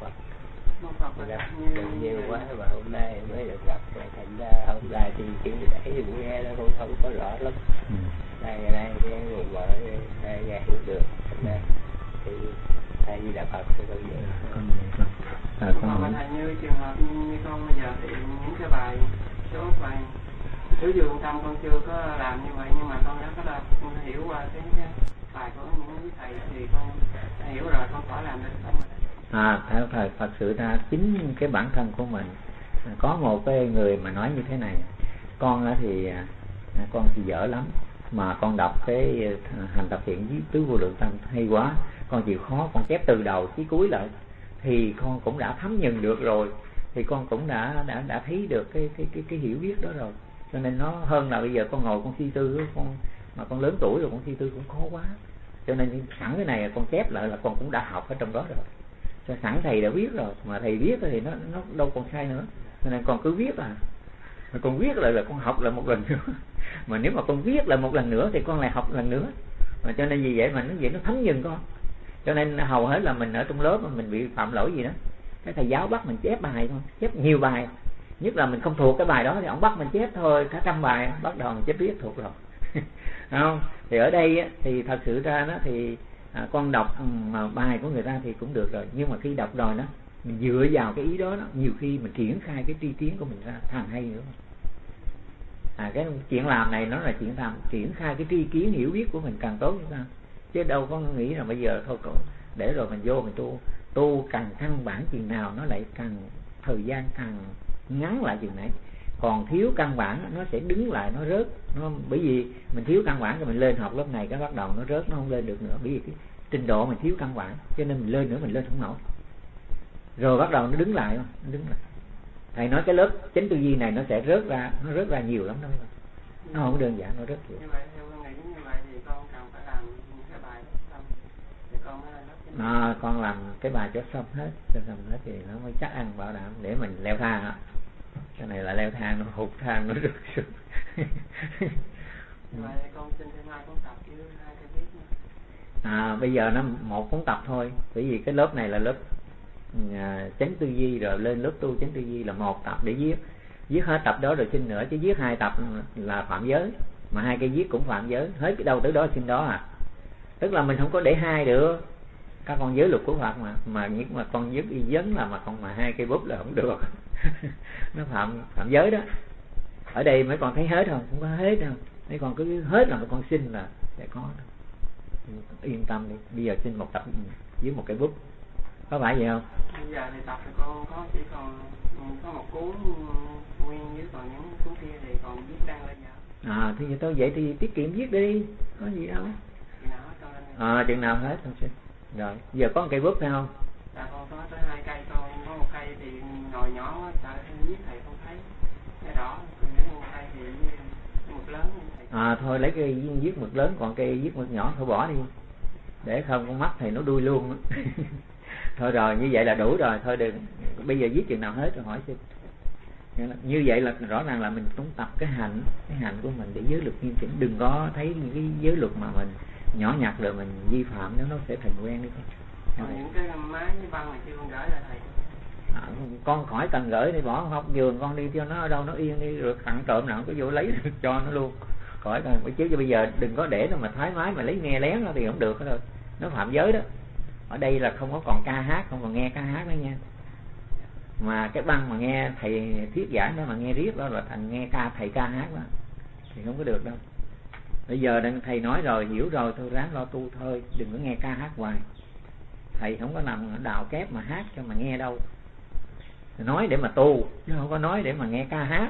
Đừng nhiều quá mà hôm nay mới được gặp, thành ra hôm nay thì chữ để cũng nghe nó cũng không có rõ lắm. Ngày nay nghe người vợ nghe hiểu được, thành ra thì thầy Di Đà Phật sẽ con vậy. Còn mà thầy như trường hợp như con bây giờ thì những cái bài số bài Tứ Dương Tâm con chưa có làm như vậy, nhưng mà con đã có hiểu qua cái bài của những thầy thì con hiểu rồi, con khỏi làm được không? Theo thời Phật sự ra chính cái bản thân của mình. Có một cái người mà nói như thế này: con thì dở lắm, mà con đọc cái hành tập thiện với tứ vô lượng tâm hay quá, con chịu khó con chép từ đầu chí cuối lại thì con cũng đã thấm nhận được rồi, thì con cũng đã thấy được cái hiểu biết đó rồi. Cho nên nó hơn là bây giờ con ngồi con suy tư, mà con lớn tuổi rồi con suy tư cũng khó quá. Cho nên sẵn cái này con chép lại là con cũng đã học ở trong đó rồi. Cho sẵn thầy đã viết rồi, mà thầy viết thì nó đâu còn sai nữa. Cho nên con cứ viết mà con viết lại là con học lại một lần nữa. Mà nếu mà con viết lại một lần nữa thì con lại học lần nữa. Mà cho nên vì vậy mà nó thấm dần con. Cho nên hầu hết là mình ở trong lớp mà mình bị phạm lỗi gì đó, cái thầy giáo bắt mình chép bài thôi, chép nhiều bài. Nhất là mình không thuộc cái bài đó thì ông bắt mình chép thôi, cả trăm bài bắt đầu mình chép viết thuộc rồi. Không? Thì ở đây thì thật sự ra đó thì con đọc mà bài của người ta thì cũng được rồi, nhưng mà khi đọc rồi đó mình dựa vào cái ý đó, nhiều khi mình triển khai cái tri kiến của mình ra càng hay nữa. Cái chuyện làm này nó là chuyện làm triển khai cái tri kiến hiểu biết của mình càng tốt như sao, chứ đâu có nghĩ là bây giờ thôi để rồi mình vô mình tu tu càng căn bản chừng nào nó lại càng thời gian càng ngắn lại chừng nãy. Còn thiếu căn bản nó sẽ đứng lại, nó rớt. Bởi vì mình thiếu căn bản rồi mình lên học lớp này cái bắt đầu nó rớt, nó không lên được nữa. Bởi vì cái trình độ mình thiếu căn bản, cho nên mình lên nữa mình lên không nổi. Rồi bắt đầu nó đứng lại, nó đứng lại. Thầy nói cái lớp chánh tư duy này nó sẽ rớt ra, nó rớt ra nhiều lắm đó. Nó không đơn giản, nó rất nhiều. Như vậy theo con nghĩ như vậy thì con cần phải làm những cái bài xong thì con mới lên lớp chánh. Con làm cái bài cho xong hết, thì nó mới chắc ăn bảo đảm để mình leo thang á. Cái này là leo thang, nó hụt thang, nó rớt xuống. Vậy con xin thêm 2 cuốn tập với 2 cái viết nữa. Bây giờ nó 1 cuốn tập thôi, bởi vì cái lớp này là lớp chánh tư duy, rồi lên lớp tu chánh tư duy là 1 tập để viết hết tập đó rồi xin nữa, chứ viết 2 tập là phạm giới, mà 2 cái viết cũng phạm giới, hết cái đâu tới đó xin đó à. Tức là mình không có để 2 được, các con giới luật của Phật mà những mà con viết y vấn là mà con mà 2 cây bút là không được. Nó phạm giới đó. Ở đây mấy con thấy hết không? Không có hết đâu. Mấy con cứ hết là mấy con xin là sẽ có. Yên tâm đi, bây giờ xin 1 tập với 1 cây bút, có phải vậy không? Bây giờ thì tập thì con chỉ còn có 1 cuốn nguyên, với còn những cuốn kia thì còn viết đăng lên giờ. Thì tôi vậy thì tiết kiệm viết đi, có gì đâu. Chừng nào hết con xin. Rồi, giờ có 1 cây bút phải không? Dạ con có tới 2 cây, con có 1 cây thì ngồi nhỏ quá, sợ viết thầy không thấy cái đỏ, còn nếu 1 cây thì mực lớn thầy. Thôi lấy cái viết mực lớn, còn cây viết mực nhỏ thôi bỏ đi, để không con mắt thầy nó đuôi luôn. Thôi rồi, như vậy là đủ rồi, thôi đừng, bây giờ viết chừng nào hết rồi hỏi xin. Như vậy là rõ ràng là mình cũng tập cái hạnh của mình để giới luật nghiêm chỉnh, đừng có thấy những cái giới luật mà mình nhỏ nhặt rồi mình vi phạm, nó sẽ thành quen đi con. Còn những cái máy với băng này chưa con gửi là thầy. Con khỏi cần gửi đi, bỏ học giường con đi cho nó ở đâu nó yên đi, rồi thằng trộm nào có vô lấy cho nó luôn. Khỏi cần, chứ cho bây giờ đừng có để nó mà thoải mái mà lấy nghe lén nó thì không được đâu, nó phạm giới đó. Ở đây là không có còn ca hát, không còn nghe ca hát nữa nha. Mà cái băng mà nghe thầy thuyết giảng đó mà nghe riết đó là thành nghe thầy ca hát đó thì không có được đâu. Bây giờ đang thầy nói rồi, hiểu rồi, thôi ráng lo tu thôi, đừng có nghe ca hát hoài. Thầy không có nằm đạo kép mà hát cho mà nghe đâu. Nói để mà tu, chứ không có nói để mà nghe ca hát.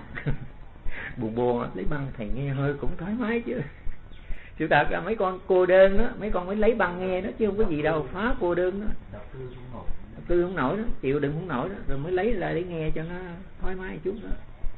Buồn lấy băng thầy nghe hơi cũng thoải mái chứ. Sự thật là mấy con cô đơn đó, mấy con mới lấy băng nghe đó, chứ không có gì đâu, phá cô đơn đó. Tư không nổi đó, chịu đựng không nổi đó, rồi mới lấy ra để nghe cho nó thoải mái chút đó.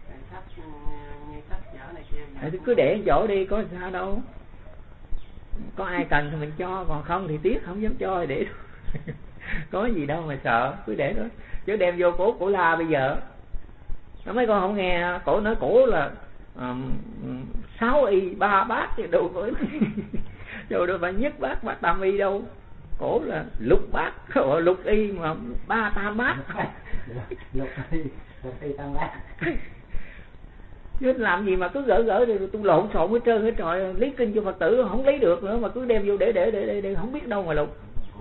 Thì cứ để chỗ đi, có sao đâu. Có ai cần thì mình cho, còn không thì tiếc không dám cho thì để. Có gì đâu mà sợ, cứ để đó. Chứ đem vô cổ la bây giờ. Nó mấy con không nghe, cổ nói cổ là 6 y 3 bát chứ đâu có. Rồi đâu phải nhất bát mà tam y đâu. Cổ là lục bát, lục y mà 3 tam bát. Lục y tam bát. Chứ làm gì mà cứ gỡ thì tôi lộn xộn hết trơn hết trời, lý kinh cho Phật tử không lấy được nữa mà cứ đem vô để không biết đâu mà lục.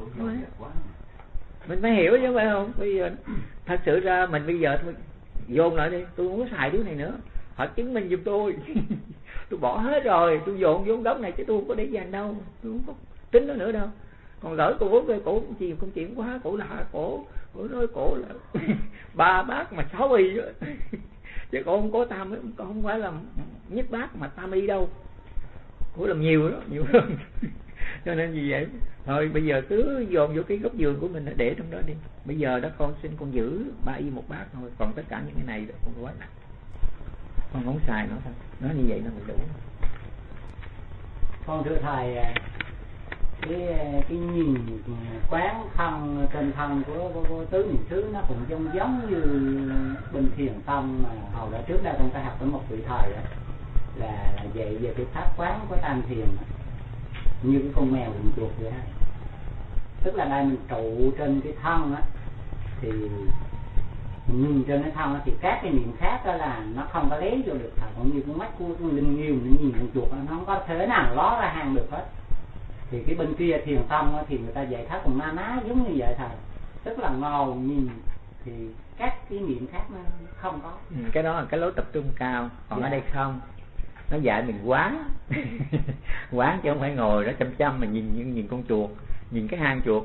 Mình phải hiểu chứ phải không? Bây giờ thật sự ra mình bây giờ thôi dồn lại đi, tôi không có xài thứ này nữa, họ chứng minh giùm tôi. Tôi bỏ hết rồi, tôi dồn vô đống này chứ tôi không có để dành đâu, tôi không có tính nó nữa đâu. Còn gửi cổ công chuyện quá, cổ nói cổ là 3 bát mà 6 y chứ cổ không có tam, không phải là nhất bát mà tam y đâu, cổ làm nhiều đó, nhiều hơn. Cho nên vì vậy thôi bây giờ cứ dồn vô cái góc giường của mình để trong đó đi. Bây giờ đó con xin con giữ 3 y 1 bát thôi, còn tất cả những cái này con quá nặng, con không xài nó thôi, nói như vậy nó mới đủ. Con thưa thầy, cái nhìn quán thân trên thân của tứ niệm xứ nó cũng giống như bên thiền tông mà hồi đó trước đây con phải học với một vị thầy đó, là dạy về cái pháp quán của tam thiền như cái con mèo cùng chuột vậy đó. Tức là đây mình trụ trên cái thân á, thì nhìn trên cái thân á, thì các cái niệm khác đó là nó không có lấy vô được thầy, cũng như con mắt của con linh nghiêu nó nhìn con chuột nó không có thể nào ló ra hàng được hết. Thì cái bên kia thiền tông á, thì người ta dạy pháp còn na ná giống như vậy thầy, tức là ngồi nhìn thì các cái niệm khác nó không có. Cái đó là cái lối tập trung cao, còn ở đây không. Nó dạy mình quán quán chứ không phải ngồi đó chăm mà nhìn con chuột, nhìn cái hang chuột mà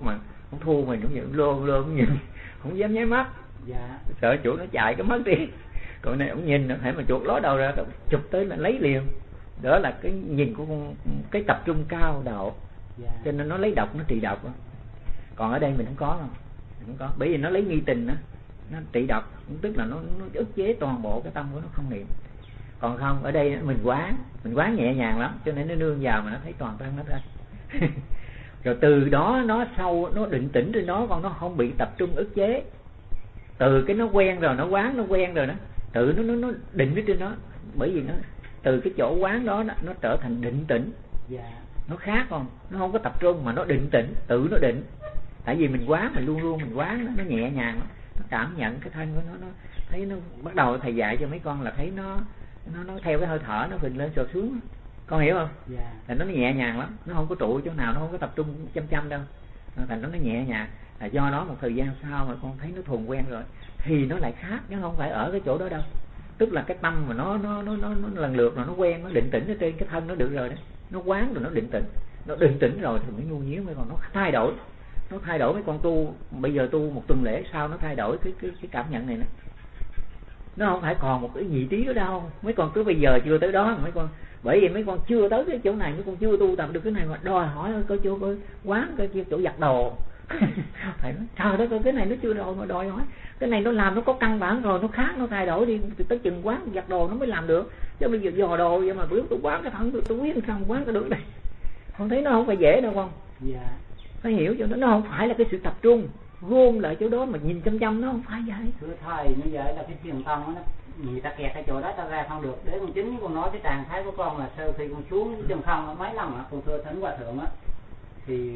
Ông thua mình cũng nhìn lô cũng nhìn, không dám nháy mắt. Dạ. Sợ chuột nó chạy cái mất đi. Còn này ông nhìn hãy mà chuột ló đầu ra chụp tới là lấy liền. Đó là cái nhìn của cái tập trung cao độ. Dạ. Cho nên nó lấy độc, nó trị độc đó. Còn ở đây mình không có đâu, không có, bởi vì nó lấy nghi tình đó, nó trị độc, tức là nó ức chế toàn bộ cái tâm của nó không niệm. Còn không, ở đây mình quán nhẹ nhàng lắm, cho nên nó nương vào mà nó thấy toàn thân nó ra. Rồi từ đó nó sâu, nó định tĩnh trên đó, còn nó không bị tập trung ức chế. Từ cái nó quen rồi, nó quen rồi đó, tự nó định ở trên đó, bởi vì nó từ cái chỗ quán đó nó trở thành định tĩnh. Dạ. Nó khác không, nó không có tập trung mà nó định tĩnh, tự nó định. Tại vì mình quán, mình luôn mình quán nó nhẹ nhàng, nó cảm nhận cái thân của nó thấy nó bắt đầu thầy dạy cho mấy con là thấy nó theo cái hơi thở nó phình lên rồi xuống, con hiểu không? Dạ. Thành nó nhẹ nhàng lắm, nó không có trụ chỗ nào, nó không có tập trung chăm đâu, thành nó nhẹ nhàng. Là do đó một thời gian sau mà con thấy nó thuần quen rồi thì nó lại khác, chứ không phải ở cái chỗ đó đâu. Tức là cái tâm mà nó lần lượt rồi nó quen, nó định tĩnh ở trên cái thân nó được rồi đó, nó quán rồi nó định tĩnh rồi thì mới ngu nhiếu. Mấy con nó thay đổi mấy con tu bây giờ tu một tuần lễ sau nó thay đổi cái cảm nhận này nó không phải còn một cái vị trí đó đâu. Mấy con cứ bây giờ chưa tới đó, mấy con bởi vì mấy con chưa tới cái chỗ này, mấy con chưa tu tập được cái này mà đòi hỏi coi chỗ coi quán coi chỗ giặt đồ. Thầy nói trời đất ơi, cái này nó chưa rồi mà đòi hỏi cái này nó làm nó có căn bản rồi, nó khác, nó thay đổi đi tới chừng quán giặt đồ nó mới làm được. Chứ bây giờ dò đồ vậy mà bữa tôi quán cái thằng tôi biết xong quán cái được này, không thấy nó không phải dễ đâu con. Dạ. Phải hiểu cho nó không phải là cái sự tập trung gom lại chỗ đó mà nhìn chăm nó không phải vậy. Thưa thầy, như vậy là cái thiền tông đó, người ta kẹt cái chỗ đó ta ra không được. Để con chính con nói cái trạng thái của con là sau khi con xuống chân không mấy lần á, con thưa thỉnh hòa thượng á, thì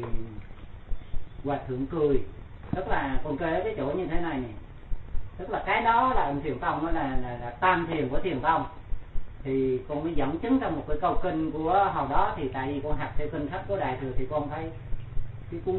hòa thượng cười, tức là con kể cái chỗ như thế này nè, tức là cái đó là thiền tông, đó là tam thiền của thiền tông. Thì con mới dẫn chứng trong một cái câu kinh của hồi đó, thì tại vì con học theo kinh sách của Đại Thừa thì con thấy cái cuốn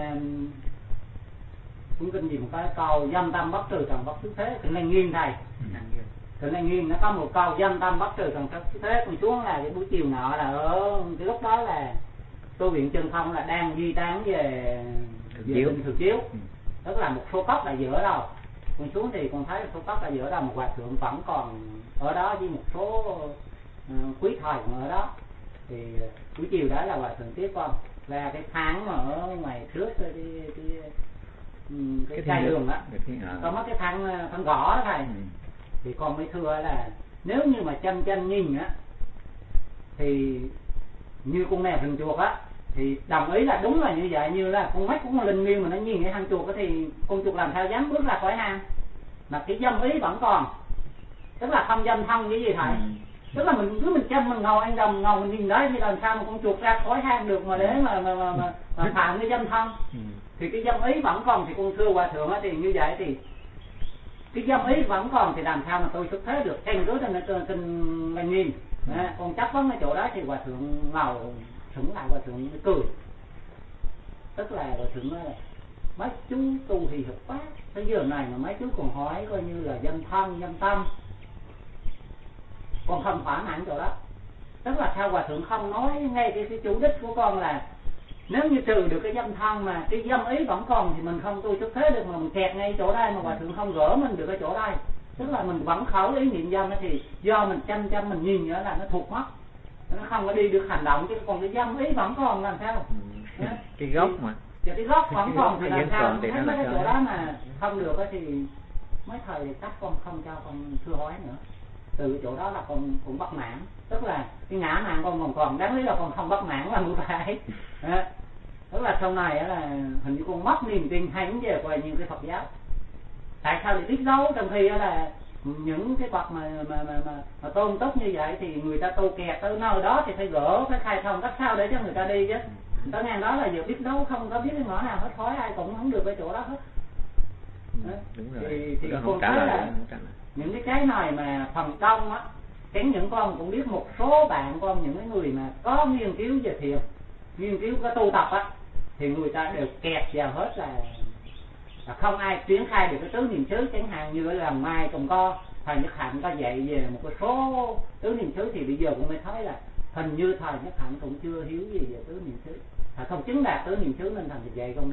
kinh gì một cái câu dâm tâm bất trừ trần bất xuất thế, kinh này nghiêng thầy, kinh này nghiêng nó có một câu dâm tâm bất trừ trần bất xuất thế. Còn xuống là cái buổi chiều nọ là ở cái lúc đó là tu viện chân không là đang di tán về thường chiếu, tức là một số cốc là giữa đâu. Còn xuống thì con thấy số cốc là giữa đâu, một hòa thượng vẫn còn ở đó với một số quý thầy còn ở đó. Thì buổi chiều đó là hòa thượng tiếp con ra cái tháng mà ở ngoài trước cái chai đường á, có mất cái thang gõ đó thầy. Thì con mới thưa là nếu như mà chăm nhìn á thì như con mèo rừng chuột á, thì đồng ý là đúng là như vậy, như là con mắt của con linh nguyên mà nó nhìn cái hang chuột á, thì con chuột làm sao dám bước ra khỏi hang, mà cái dâm ý vẫn còn, tức là không dâm thân cái gì thầy. Tức là mình cứ chăm mình ngồi ăn đồng ngồi mình nhìn đấy thì làm sao mà con chuột ra khỏi hang được mà để mà phạm cái dâm thân. Thì cái dâm ý vẫn còn, thì con thưa hòa thượng á, thì như vậy thì cái dâm ý vẫn còn thì làm sao mà tôi xuất thế được, tranh đối trên mình nhìn. Con chấp vấn cái chỗ đó thì hòa thượng ngồi thững lại, hòa thượng cười, tức là hòa thượng nói là mấy chú tu thì hợp quá, tới giờ này mà mấy chú còn hỏi coi như là dâm thân dâm tâm, con không phản ảnh chỗ đó. Tức là sao hòa thượng không nói ngay cái chủ đích của con là nếu như trừ được cái dâm thân mà cái dâm ý vẫn còn thì mình không tu xuất thế được, mà mình kẹt ngay chỗ đây mà hòa thượng không gỡ mình được cái chỗ đây. Tức là mình vẫn khẩu ý niệm dâm thì do mình chăm mình nhìn nữa là nó thuộc mất, nó không có đi được hành động, chứ còn cái dâm ý vẫn còn làm sao? Cái gốc mà cái gốc vẫn còn thì làm sao? Thấy mấy cái chỗ đó mà không được thì mấy thầy thì chắc con không cho con thưa hỏi nữa. Từ cái chỗ đó là con cũng bất mãn, tức là cái ngã mạn con còn đáng lý là con không bất mãn là một cái. Tức là sau này là hình như con mất niềm tin hay về coi như cái Phật giáo. Tại sao để biết dấu trong khi là những cái bậc mà tôn tốt như vậy thì người ta tu kẹt tới nơi đó thì phải gỡ, phải khai thông cách sao để cho người ta đi chứ. Tới ngang đó là giờ biết dấu không có biết cái ngõ nào hết, khói ai cũng không được cái chỗ đó hết. Đúng rồi. Thì con thấy là những cái này mà phần công á, những con cũng biết một số bạn con, những cái người mà có nghiên cứu về thiền, nghiên cứu cái tu tập á, thì người ta đều kẹt vào hết là không ai triển khai được cái tứ niệm xứ. Chẳng hạn như là Mai Công Co, thầy Nhất Hạnh có dạy về một cái số tứ niệm xứ, thì bây giờ cũng mới thấy là hình như thầy Nhất Hạnh cũng chưa hiểu gì về tứ niệm xứ, thầy không chứng đạt tứ niệm xứ nên thầy dạy không được.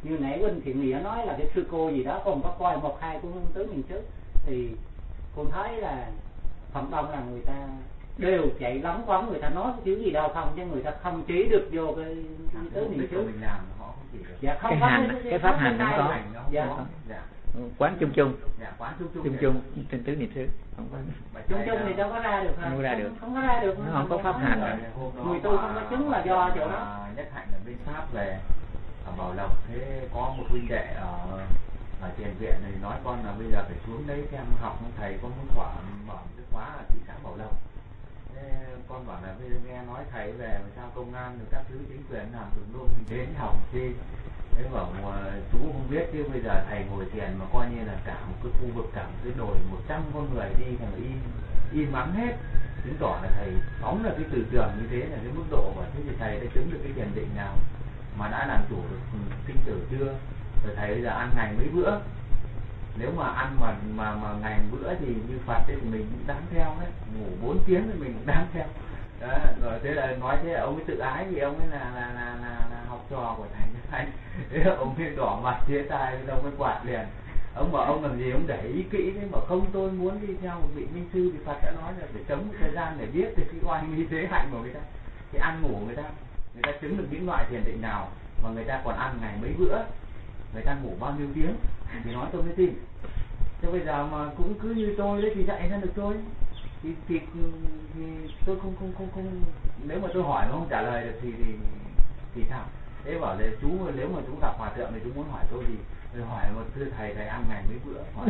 như nãy Huynh Thiện Nghĩa nói là cái sư cô gì đó con có coi 1-2 cuốn tứ niệm xứ, thì con thấy là phần đông là người ta đều chạy lóng quóng, người ta nói chữ gì đâu không, chứ người ta không chỉ được vô cái tứ niệm xứ. Dạ không có cái pháp hành không có. Dạ. Quán chung chung. Dạ, quán chung chung trên tứ niệm xứ không có. Chung thì đâu có ra được. Không ra được. Không có ra được. Nó không có pháp hành. Người tu không có chứng là do chỗ đó. Nhất Hạnh ở bên Pháp về ở Bảo Lộc, thế có một huynh đệ ở Thiền Viện này nói con là bây giờ phải xuống đấy xem học, thầy có muốn mở cái khóa ở thị xã Bảo Lộc. Thế con bảo là bây giờ nghe nói thầy về mà sao công an rồi các thứ chính quyền làm từng luôn đến học chi. Thế bảo chú không biết chứ bây giờ thầy ngồi thiền mà coi như là cả một cái khu vực, cả một cái đồi 100 con người đi thành im mắng hết, chứng tỏ là thầy phóng là cái từ trường như thế là cái mức độ. Và thế thì thầy đã chứng được cái thiền định nào mà đã làm chủ được sinh tử chưa? Rồi thầy bây giờ ăn ngày mấy bữa, nếu mà ăn mà ngày bữa thì như Phật thì mình cũng đáng theo đấy, ngủ 4 tiếng thì mình cũng đáng theo. Đó, rồi thế là nói thế là ông ấy tự ái vì ông ấy là học trò của thầy. Thế là ông ấy đỏ mặt chia tay, ông ấy quạt liền. Ông bảo ông làm gì ông để ý kỹ thế, bảo không tôi muốn đi theo một vị minh sư thì Phật đã nói là phải chống một thời gian để biết được cái oai nghi thế hạnh của người ta, cái ăn ngủ người ta chứng được những loại thiền định nào mà người ta còn ăn ngày mấy bữa, người ta ngủ bao nhiêu tiếng thì nói tôi mới tin. Thế bây giờ mà cũng cứ như tôi đấy thì dạy ra được tôi thì tôi không nếu mà tôi hỏi mà không trả lời được thì sao? Thế bảo là chú nếu mà chú gặp hòa thượng thì chú muốn hỏi tôi gì? Tôi hỏi một thưa thầy ăn ngày mấy bữa? Hỏi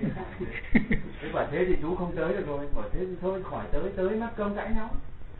thế bảo thế thì chú không tới được rồi. Bảo thế thì thôi khỏi tới mắc công cãi nhau.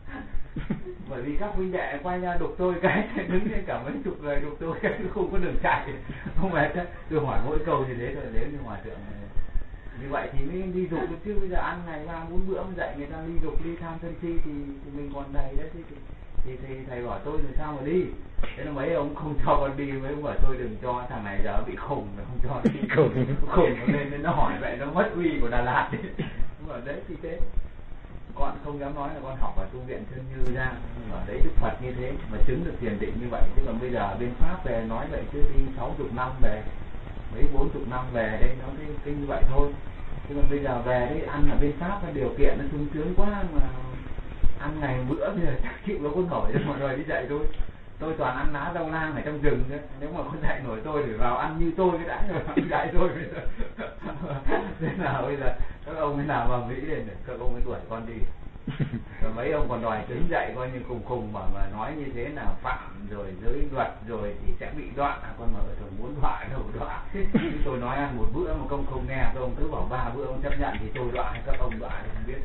Bởi vì các huynh đệ quay ra đục tôi cái đứng lên cả mấy chục người đục tôi cái không có đường chạy. Không phải tôi hỏi mỗi câu như thế thôi. Nếu như hòa thượng như vậy thì mới đi dục, chứ bây giờ ăn ngày 3-4 bữa mà dạy người ta đi dục đi tham sân si thì mình còn đầy đấy. Thì thầy bảo tôi làm sao mà đi. Thế là mấy ông không cho con đi, mấy ông bảo tôi đừng cho, thằng này giờ bị khùng rồi không cho đi. Khùng nên nó hỏi vậy nó mất uy của Đà Lạt. Bảo đấy thì thế con không dám nói là con học ở tu viện Chân Như ra, nhưng mà đấy Đức Phật như thế mà chứng được thiền định như vậy. Chứ còn bây giờ bên Pháp về nói vậy chứ đi 60 năm về, mấy 40 năm về đây nó cái như vậy thôi. Chứ còn bây giờ về đấy ăn ở bên Pháp điều kiện nó sung sướng quá mà ăn ngày bữa bây giờ chắc chịu đâu có nổi. Mọi người đi dạy tôi toàn ăn lá rau lang ở trong rừng đấy. Nếu mà có dạy nổi tôi thì vào ăn như tôi cái đã rồi dạy tôi bây giờ. Thế nào bây giờ các ông ấy nào mà nghĩ lên các ông ấy đuổi con đi. Rồi mấy ông còn đòi chứng dạy coi như khùng mà nói như thế là phạm rồi giới luật rồi thì sẽ bị đoạn. Con mà tôi muốn đọa đâu đọa. Tôi nói ăn một bữa mà công không nghe, các ông cứ bảo 3 bữa ông chấp nhận thì tôi đọa hay các ông đọa thì không biết.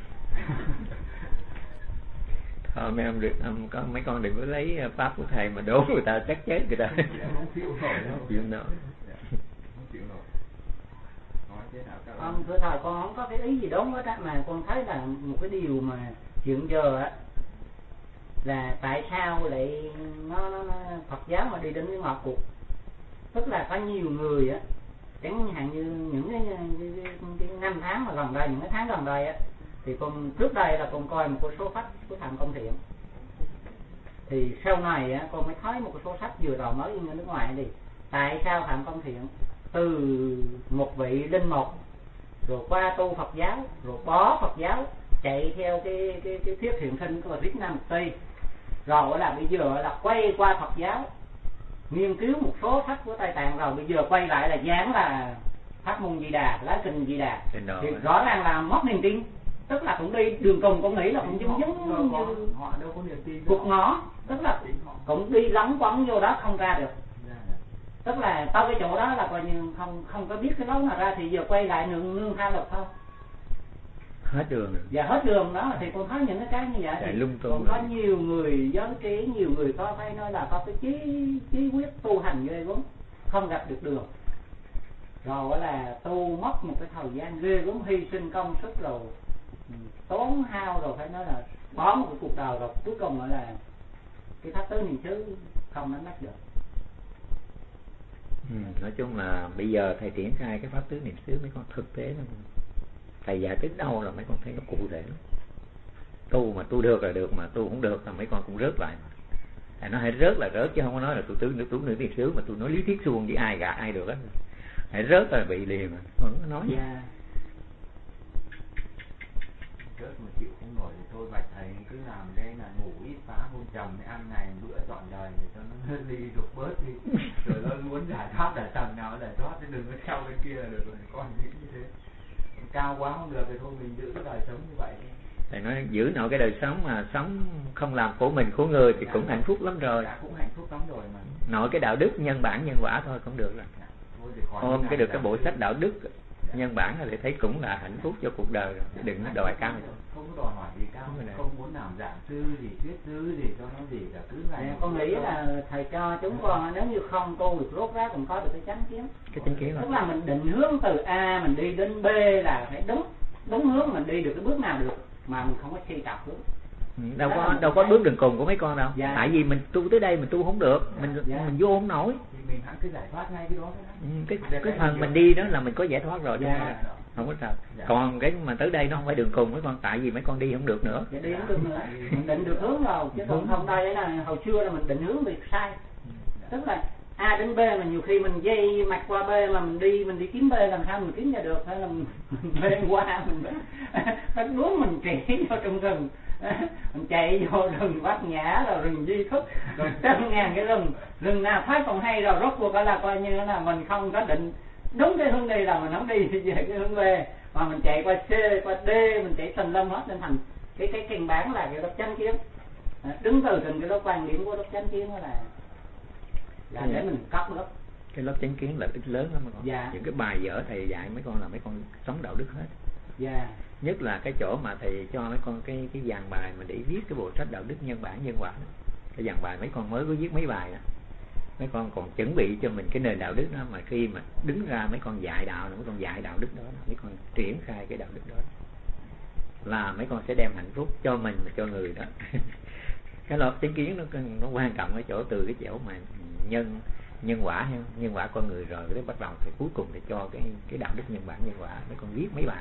Thôi mấy ông có mấy con đừng có lấy pháp của thầy mà đố người ta chắc chết người ta. Không chịu nổi đâu. Chịu nổi. Không chịu nổi. Nói thế nào các ông thưa thầy con không có cái ý gì đúng hết á, mà con thấy là một cái điều mà hiện giờ á là tại sao lại nó Phật giáo mà đi đến cái ngõ cụt, tức là có nhiều người á, chẳng hạn như những cái năm tháng mà gần đây, những cái tháng gần đây á, thì con trước đây là con coi một cái số sách của Phạm Công Thiện, thì sau này á con mới thấy một cái số sách vừa rồi mới in ở nước ngoài thì tại sao Phạm Công Thiện từ một vị linh mục rồi qua tu Phật giáo rồi bó Phật giáo chạy theo cái thuyết hiện sinh của Krishnamurti, rồi là bây giờ là quay qua Phật giáo nghiên cứu một số sách của Tây Tạng, rồi bây giờ quay lại là dán là Pháp Môn Di Đà, lá kinh Di Đà, thì rõ ràng là mất niềm tin. Tức là cũng đi đường cùng, con nghĩ là cũng giống như họ đâu có niềm tin cuộc ngõ, tức là cũng đi lóng quóng vô đó không ra được. Tức là tới cái chỗ đó là coi như không có biết cái lối nào ra, thì giờ quay lại nương theo luật thôi. Hết đường rồi. Dạ hết đường đó, thì con thấy những cái như vậy thì còn có nhiều người giới trí, nhiều người có phải nói là có cái chí quyết tu hành ghê gớm, không gặp được đường. Rồi là tu mất một cái thời gian ghê gớm, hy sinh công sức rồi tốn hao, rồi phải nói là bỏ một cái cuộc đời, rồi cuối cùng là cái pháp tứ niệm xứ không nắm bắt được. Nói chung là bây giờ thầy triển khai cái pháp tứ niệm xứ mấy con thực tế lắm. Thầy giải thích đâu là mấy con thấy nó cụ thể lắm. Tu mà tu được là được, mà tu không được là mấy con cũng rớt lại. Nó hãy rớt là rớt, chứ không có nói là tôi tứ nữ tiền sướng mà tôi nói lý thuyết suông với ai gạt ai được á. Hãy rớt là bị liền mà không có nói gì. Rớt mà chịu không nổi thì thôi bạch thầy cứ làm đây là ngủ ít phá hôn trầm, ăn ngày bữa trọn đời để cho nó đi rụt bớt đi. Rồi nó muốn giải thoát là tầng nào giải thoát, chứ đừng có theo bên kia là được rồi. Con nghĩ như thế cao quá không được thì thôi mình giữ cái đời sống như vậy. Thầy nói giữ nổi cái đời sống mà sống không làm khổ mình khổ người thì cũng hạnh phúc lắm rồi. Cũng hạnh phúc lắm rồi mà. Nội cái đạo đức nhân bản nhân quả thôi cũng được rồi. Ôm cái được cái bộ sách đạo đức nhân bản là để thấy cũng là hạnh phúc cho cuộc đời rồi. Đừng có đòi cao. Không có đòi hỏi gì cao, không muốn làm giảng sư gì, thuyết sư gì cho nó gì cả, cứ là con nghĩ là thầy cho chúng con nếu như không tu được rốt ráo cũng có được cái chánh kiến. Cái chánh kiến tức là mình định hướng từ A mình đi đến B là phải đúng hướng, mình đi được cái bước nào được mà mình không có suy tập hướng. Đâu có bước đường cùng của mấy con đâu. Dạ. Tại vì mình tu tới đây mình tu không được, mình vô không nổi. Thì mình hẳn cứ giải thoát ngay cái đó. Cái phần mình đi đó là mình có giải thoát rồi. Dạ. Không có sao. Còn cái mà tới đây nó không phải đường cùng mấy con, tại vì mấy con đi không được nữa. Dạ, đi không được nữa. Mình định được hướng rồi, chứ còn không đây là hồi xưa là mình định hướng bị sai. Tức là A đến B mà nhiều khi mình dây mạch qua B mà mình đi kiếm B làm sao mình kiếm ra được, hay là mình bê qua mình bắt đuối mình chỉ vô trong rừng. Mình chạy vô rừng Bát Nhã rồi rừng Di Thức rồi trăm ngàn cái rừng nào thấy còn hay rồi rốt cuộc là coi như là mình không có định đúng cái hướng đi là mình không đi về cái hướng B, mà mình chạy qua C qua D, mình chạy tùm lum hết, nên thành cái căn bản là cái đốc chánh kiến. Đứng từ từng cái đốc quan điểm của đốc chánh kiến đó là để mình cắt lớp. Cái lớp chánh kiến là ích lớn lắm mấy con. Dạ. Những cái bài vở thầy dạy mấy con là mấy con sống đạo đức hết. Dạ. Nhất là cái chỗ mà thầy cho mấy con cái dàn bài mà để viết cái bộ sách đạo đức nhân bản nhân quả đó. Cái dàn bài mấy con mới có viết mấy bài đó. Mấy con còn chuẩn bị cho mình cái nền đạo đức đó, mà khi mà đứng ra mấy con dạy đạo, mấy con dạy đạo đức đó, mấy con triển khai cái đạo đức đó là mấy con sẽ đem hạnh phúc cho mình và cho người đó. Cái lớp chánh kiến nó quan trọng ở chỗ từ cái chỗ mà nhân quả con người rồi đấy, bắt đầu thì cuối cùng thì cho cái đạo đức nhân bản nhân quả. Mấy con viết mấy bài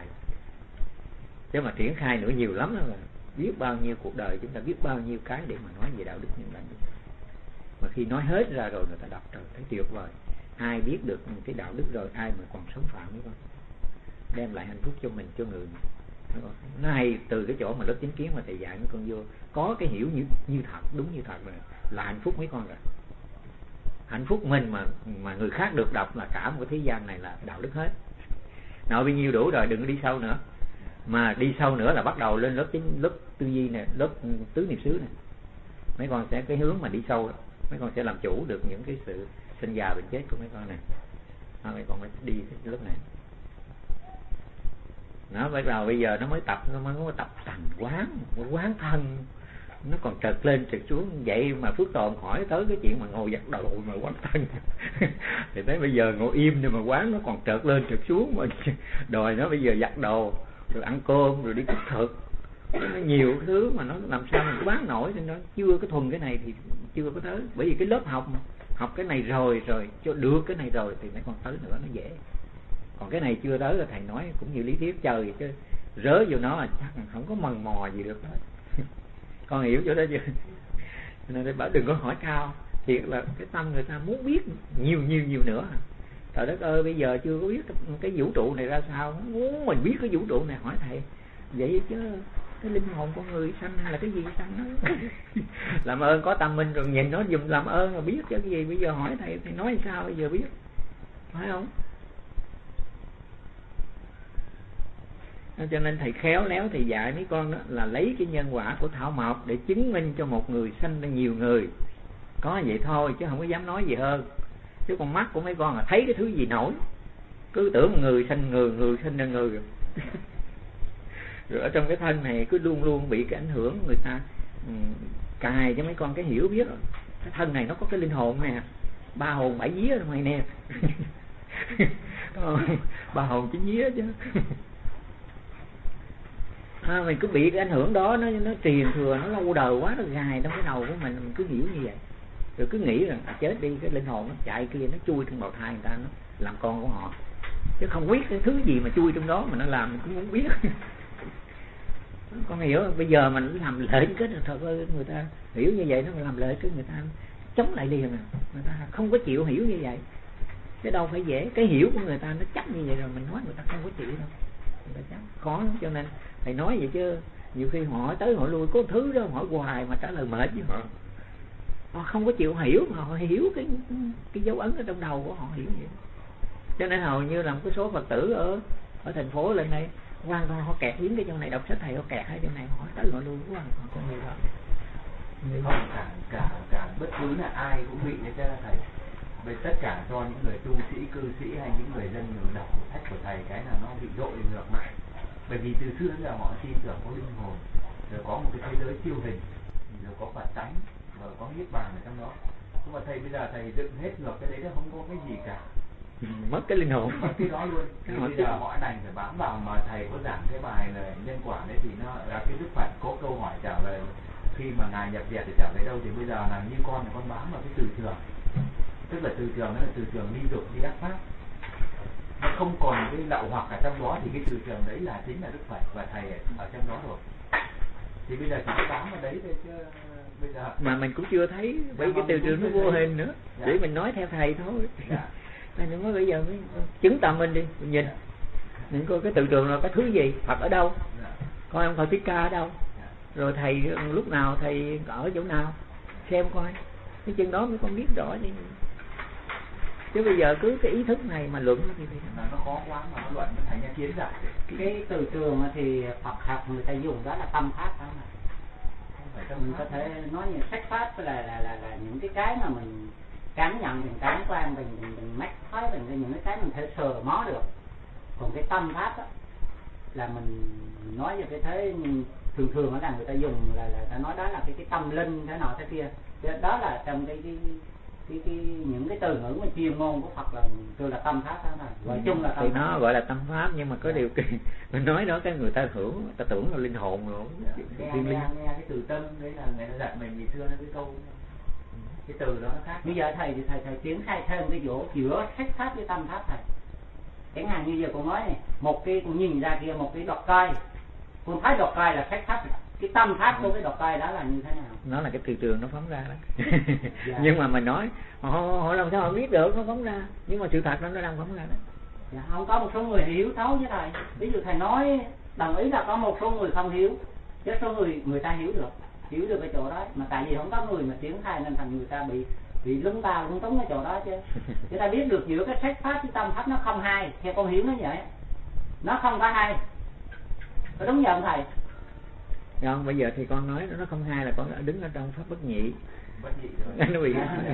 chứ mà triển khai nữa nhiều lắm đó, là biết bao nhiêu cuộc đời chúng ta biết bao nhiêu cái để mà nói về đạo đức nhân bản. Mà khi nói hết ra rồi người ta đọc rồi thấy tuyệt vời. Ai biết được cái đạo đức rồi ai mà còn sống phạm nữa con, đem lại hạnh phúc cho mình cho người. Nó hay từ cái chỗ mà lớp chánh kiến mà thầy dạy mấy con vô có cái hiểu như thật, đúng như thật rồi là hạnh phúc mấy con rồi. Hạnh phúc mình mà người khác được đọc là cả một cái thế gian này là đạo đức hết. Nội bao nhiêu đủ rồi, đừng có đi sâu nữa. Mà đi sâu nữa là bắt đầu lên lớp tư duy này, lớp tứ niệm xứ này. Mấy con sẽ cái hướng mà đi sâu, mấy con sẽ làm chủ được những cái sự sinh già bệnh chết của mấy con này. Mấy con mới đi cái lớp này. Nó bắt đầu bây giờ nó mới tập thành quán thân. Nó còn trật lên trật xuống vậy mà Phước Tồn hỏi tới cái chuyện mà ngồi giặt đầu mà quán thân. Thì tới bây giờ ngồi im nhưng mà quán nó còn trật lên trật xuống mà đòi nó bây giờ giặt đồ rồi ăn cơm rồi đi cất thực. Nó nhiều thứ mà nó làm sao mình quán nổi, thì nó chưa có thuần cái này thì chưa có tới. Bởi vì cái lớp học cái này rồi cho được cái này rồi thì mấy con tới nữa nó dễ. Còn cái này chưa tới là thầy nói cũng như lý thuyết trời chứ rớ vô nó là chắc là không có mần mò gì được hết. Con hiểu chỗ đó chưa? Nên thầy bảo đừng có hỏi cao. Thiệt là cái tâm người ta muốn biết nhiều nữa. Trời đất ơi, bây giờ chưa có biết cái vũ trụ này ra sao, muốn mình biết cái vũ trụ này hỏi thầy vậy chứ cái linh hồn của người sanh hay là cái gì sanh đó. Làm ơn có tâm minh rồi nhìn nó dùm, làm ơn rồi biết chứ cái gì. Bây giờ hỏi thầy thì nói sao bây giờ biết, phải không? Cho nên thầy khéo léo thì dạy mấy con đó là lấy cái nhân quả của thảo mộc để chứng minh cho một người sanh ra nhiều người. Có vậy thôi chứ không có dám nói gì hơn. Chứ con mắt của mấy con là thấy cái thứ gì nổi, cứ tưởng người sanh người sanh ra người. Rồi ở trong cái thân này cứ luôn luôn bị cái ảnh hưởng người ta cài cho mấy con cái hiểu biết rồi. Cái thân này nó có cái linh hồn nè, 3 hồn 7 vía ở ngoài nè. Ba hồn 9 vía chứ. Mình cứ bị cái ảnh hưởng đó nó truyền thừa, nó lâu đời quá, nó gài trong cái đầu của mình cứ hiểu như vậy. Rồi cứ nghĩ rằng chết đi cái linh hồn nó chạy kia, nó chui trong bào thai người ta, nó làm con của họ. Chứ không biết cái thứ gì mà chui trong đó mà nó làm mình cũng muốn biết. Con hiểu bây giờ mình làm lợi cái thật ơi, người ta hiểu như vậy nó làm lợi cái người ta chống lại liền à. Người ta không có chịu hiểu như vậy, cái đâu phải dễ. Cái hiểu của người ta nó chắc như vậy rồi mình nói người ta không có chịu đâu, người ta chắc khó lắm. Cho nên thầy nói vậy chứ nhiều khi họ tới họ lui có thứ đó hỏi hoài mà trả lời mệt với họ. Họ không có chịu hiểu mà họ hiểu cái dấu ấn ở trong đầu của họ, hiểu vậy. Cho nên hầu như là một cái số Phật tử ở thành phố lên đây hoàn toàn họ kẹt dính cái chỗ này, đọc sách thầy họ kẹt ở chỗ này, họ tới họ lui hoàn toàn con người đó. Không, cả bất cứ là ai cũng bị như thế thầy. Về tất cả cho những người tu sĩ, cư sĩ hay những người dân người đọc sách của thầy cái là nó bị dội ngược lại. Bởi vì từ xưa đến giờ họ tin tưởng có linh hồn, rồi có một cái thế giới siêu hình, rồi có Phật tánh, rồi có niết bàn ở trong đó. Nhưng mà thầy bây giờ thầy dựng hết ngược cái đấy nó không có cái gì cả. Mất cái linh hồn. Mất cái đó luôn. Thì bây giờ họ đành phải bám vào, mà thầy có giảng cái bài là nhân quả đấy thì nó là cái Đức Phật có câu hỏi trả lời khi mà ngài nhập diệt thì trở về đâu, thì bây giờ là như con bám vào cái từ trường. Tức là từ trường đó là từ trường ly dục, đi ác pháp. Nó không còn cái lậu hoặc ở trong đó thì cái từ trường đấy là chính là Đức Phật và thầy ở trong đó rồi. Thì bây giờ chỉ có bám vào đấy thôi chứ bây giờ mà mình cũng chưa thấy bởi cái từ trường nó vô hình nữa. Để mình nói theo thầy thôi. Thầy nói bây giờ mới chứng tầm mình đi, mình nhìn mình coi cái từ trường là cái thứ gì, Phật ở đâu, coi ông Phật Thích Ca ở đâu, rồi thầy lúc nào thầy ở chỗ nào, xem coi cái chân đó mới con biết rõ đi. Chứ bây giờ cứ cái ý thức này mà luận thì nó khó quá mà nó luận nó thành ra kiến giải. Cái từ trường thì Phật học người ta dùng đó là tâm pháp đó mà. Mình có thể nói như sách pháp là những cái mà mình cảm nhận, mình cảm quan, mình mắt thấy, mình những cái mình thể sờ mó được. Còn cái tâm pháp đó, là mình nói về cái thế thường ở là người ta dùng là ta nói đó là cái tâm linh thế nọ thế kia. Đó là trong cái những cái từ ngữ mà chuyên môn của Phật là kêu là tâm pháp đó mà. Gọi chung là tâm thì pháp. nó gọi là tâm pháp, nhưng mà có điều kiện mình nói đó cái người ta hưởng, ta tưởng là linh hồn rồi. Nghe cái từ tâm đấy là người ta dạy mình ngày xưa nó cái câu cái từ đó nó khác. Bây giờ thầy triển khai thêm cái chỗ giữa sách pháp với tâm pháp thầy. Chẳng hạn như giờ con nói này, một cái con nhìn ra kia một cái đọt coi, con thấy đọt coi là sách pháp, cái tâm pháp của cái đọt coi đó là như thế nào? Nó là cái từ trường nó phóng ra đó. Dạ. Nhưng mà mình nói họ làm sao họ biết được nó phóng ra, nhưng mà sự thật nó đang phóng ra đó. Dạ, không có một số người hiểu thấu với thầy. Ví dụ thầy nói đồng ý là có một số người không hiểu, chứ số người ta hiểu được cái chỗ đó, mà tại vì không có người mà triển khai nên thành người ta bị lúng túng cái chỗ đó chứ. Chúng ta biết được giữa cái sách pháp với tâm pháp nó không hai, theo con hiểu nó vậy, nó không có hai, có đúng không thầy? Không, bây giờ thì con nói nó không hai là con đã đứng ở trong pháp bất nhị. Bất nhị rồi. Nó bị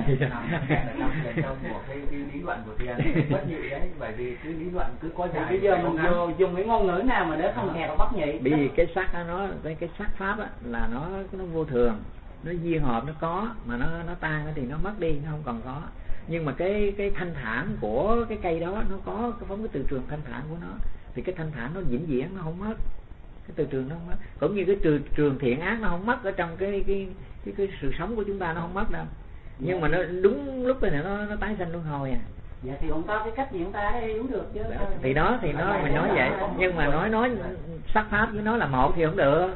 trong một cái lý luận của thiền bất nhị đấy, bởi vì cái lý luận cứ có dài. Bây giờ mình dùng cái ngôn ngữ nào mà để không hề có bất nhị. Bởi vì cái sắc nó cái sắc pháp á là nó vô thường, nó di hợp nó có mà nó tan thì nó mất đi, nó không còn có. Nhưng mà cái thanh thản của cái cây đó nó có cái phóng cái từ trường thanh thản của nó, thì cái thanh thản nó vĩnh viễn nó không mất, cái từ trường nó không mất. Cũng như cái từ trường thiện ác nó không mất ở trong cái sự sống của chúng ta, nó không mất đâu. Nhưng mà nó đúng lúc này nó tái sanh luân hồi à. Dạ thì không có cái cách diễn tả để hiểu được chứ. Thì nó mình nói vậy, nhưng mà nói sắc pháp với nó là một thì không được.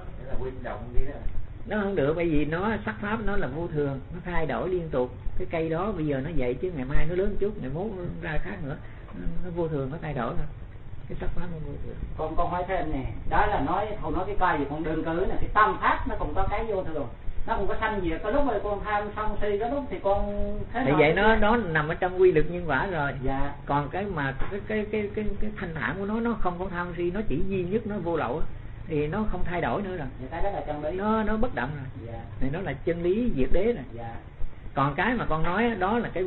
Nó không được, bởi vì nó sắc pháp nó là vô thường, nó thay đổi liên tục. Cái cây đó bây giờ nó vậy chứ ngày mai nó lớn chút, ngày mốt nó ra khác nữa, nó vô thường, nó thay đổi thôi. Cái sắc pháp nó vô thường. Con hỏi thêm nè, đó là không nói cái coi gì con đơn cử là cái tâm pháp nó cũng có cái vô thường, nó cũng có sanh diệt. Có lúc rồi con tham sân si, có lúc thì con thế thì vậy nó nằm ở trong quy luật nhân quả rồi. Dạ. Còn cái mà cái thanh thản của nó không có tham si, nó chỉ duy nhất, nó vô lậu thì nó không thay đổi nữa rồi. Dạ, cái đó là chân lý. Nó bất động rồi. Dạ. Thì nó là chân lý diệt đế rồi. Dạ. Còn cái mà con nói đó là cái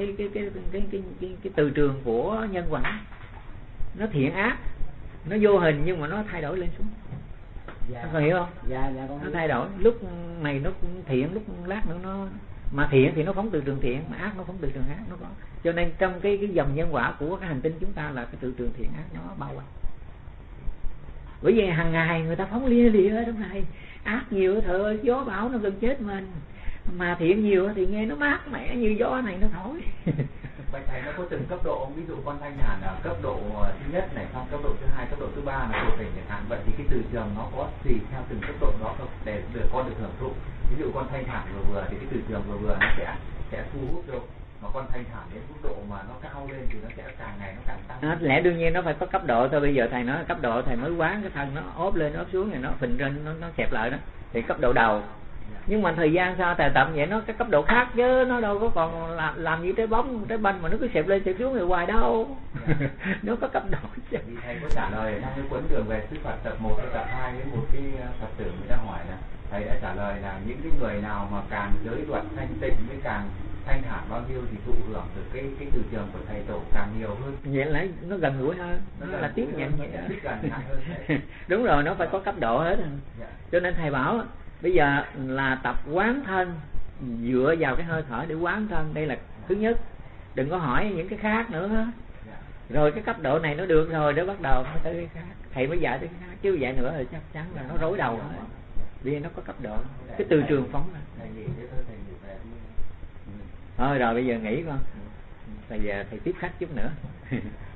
từ trường của nhân quả, nó thiện ác, nó vô hình nhưng mà nó thay đổi lên xuống. Dạ. Con hiểu không? Dạ, con nó thay đổi, lúc này nó thiện, lúc lát nữa nó mà thiện thì nó phóng từ trường thiện, mà ác nó phóng từ trường ác, nó có. Cho nên trong cái dòng nhân quả của cái hành tinh chúng ta là cái từ trường thiện ác nó bao quanh. Bởi vì hàng ngày người ta phóng lia lịa ở trong này, ác nhiều trời ơi, gió bão nó gần chết mình, mà thiện nhiều thì nghe nó mát mẻ như gió này nó thổi. Bạch thầy, nó có từng cấp độ, ví dụ con thanh thản ở cấp độ thứ nhất này, xong cấp độ thứ hai, cấp độ thứ ba là của thầy chẳng hạn, vậy thì cái từ trường nó có tùy theo từng cấp độ đó không để con được hưởng thụ? Ví dụ con thanh thản vừa thì cái từ trường vừa nó sẽ thu hút đâu, mà con thanh thản đến mức độ mà nó cao lên thì nó sẽ càng ngày nó càng tăng. Lẽ đương nhiên nó phải có cấp độ thôi. Bây giờ thầy nói cấp độ thầy mới quán cái thân nó ốp lên ốp xuống, thì nó phình lên nó xẹp lại đó, thì cấp độ đầu. Nhưng mà thời gian sau thầy tập vậy nó cái cấp độ khác chứ, nó đâu có còn làm như trái bóng trái banh mà nó cứ xẹp lên xẹp xuống rồi hoài đâu. Nó có cấp độ chứ. Vì thầy có trả lời trong cái cuốn Đường về Sư Phật tập 1 và tập 2 với một cái Phật tử người ta hỏi là thầy đã trả lời là những cái người nào mà càng giới luật thanh tịnh với càng thanh thản bao nhiêu thì thụ hưởng được cái từ trường của thầy tổ càng nhiều hơn. Vậy là nó gần gũi hơn, nó là tiếp nhận vậy đó. Đúng rồi, nó phải có cấp độ hết. Cho nên thầy bảo bây giờ là tập quán thân, dựa vào cái hơi thở để quán thân. Đây là thứ nhất. Đừng có hỏi những cái khác nữa. Rồi cái cấp độ này nó được rồi đó, bắt đầu mới tới cái khác. Thầy mới dạy tới cái khác, chứ dạy nữa thì chắc chắn là nó rối đầu hết. Vì nó có cấp độ, cái từ trường phóng ra. Thôi rồi bây giờ nghỉ con. Bây giờ thầy tiếp khách chút nữa.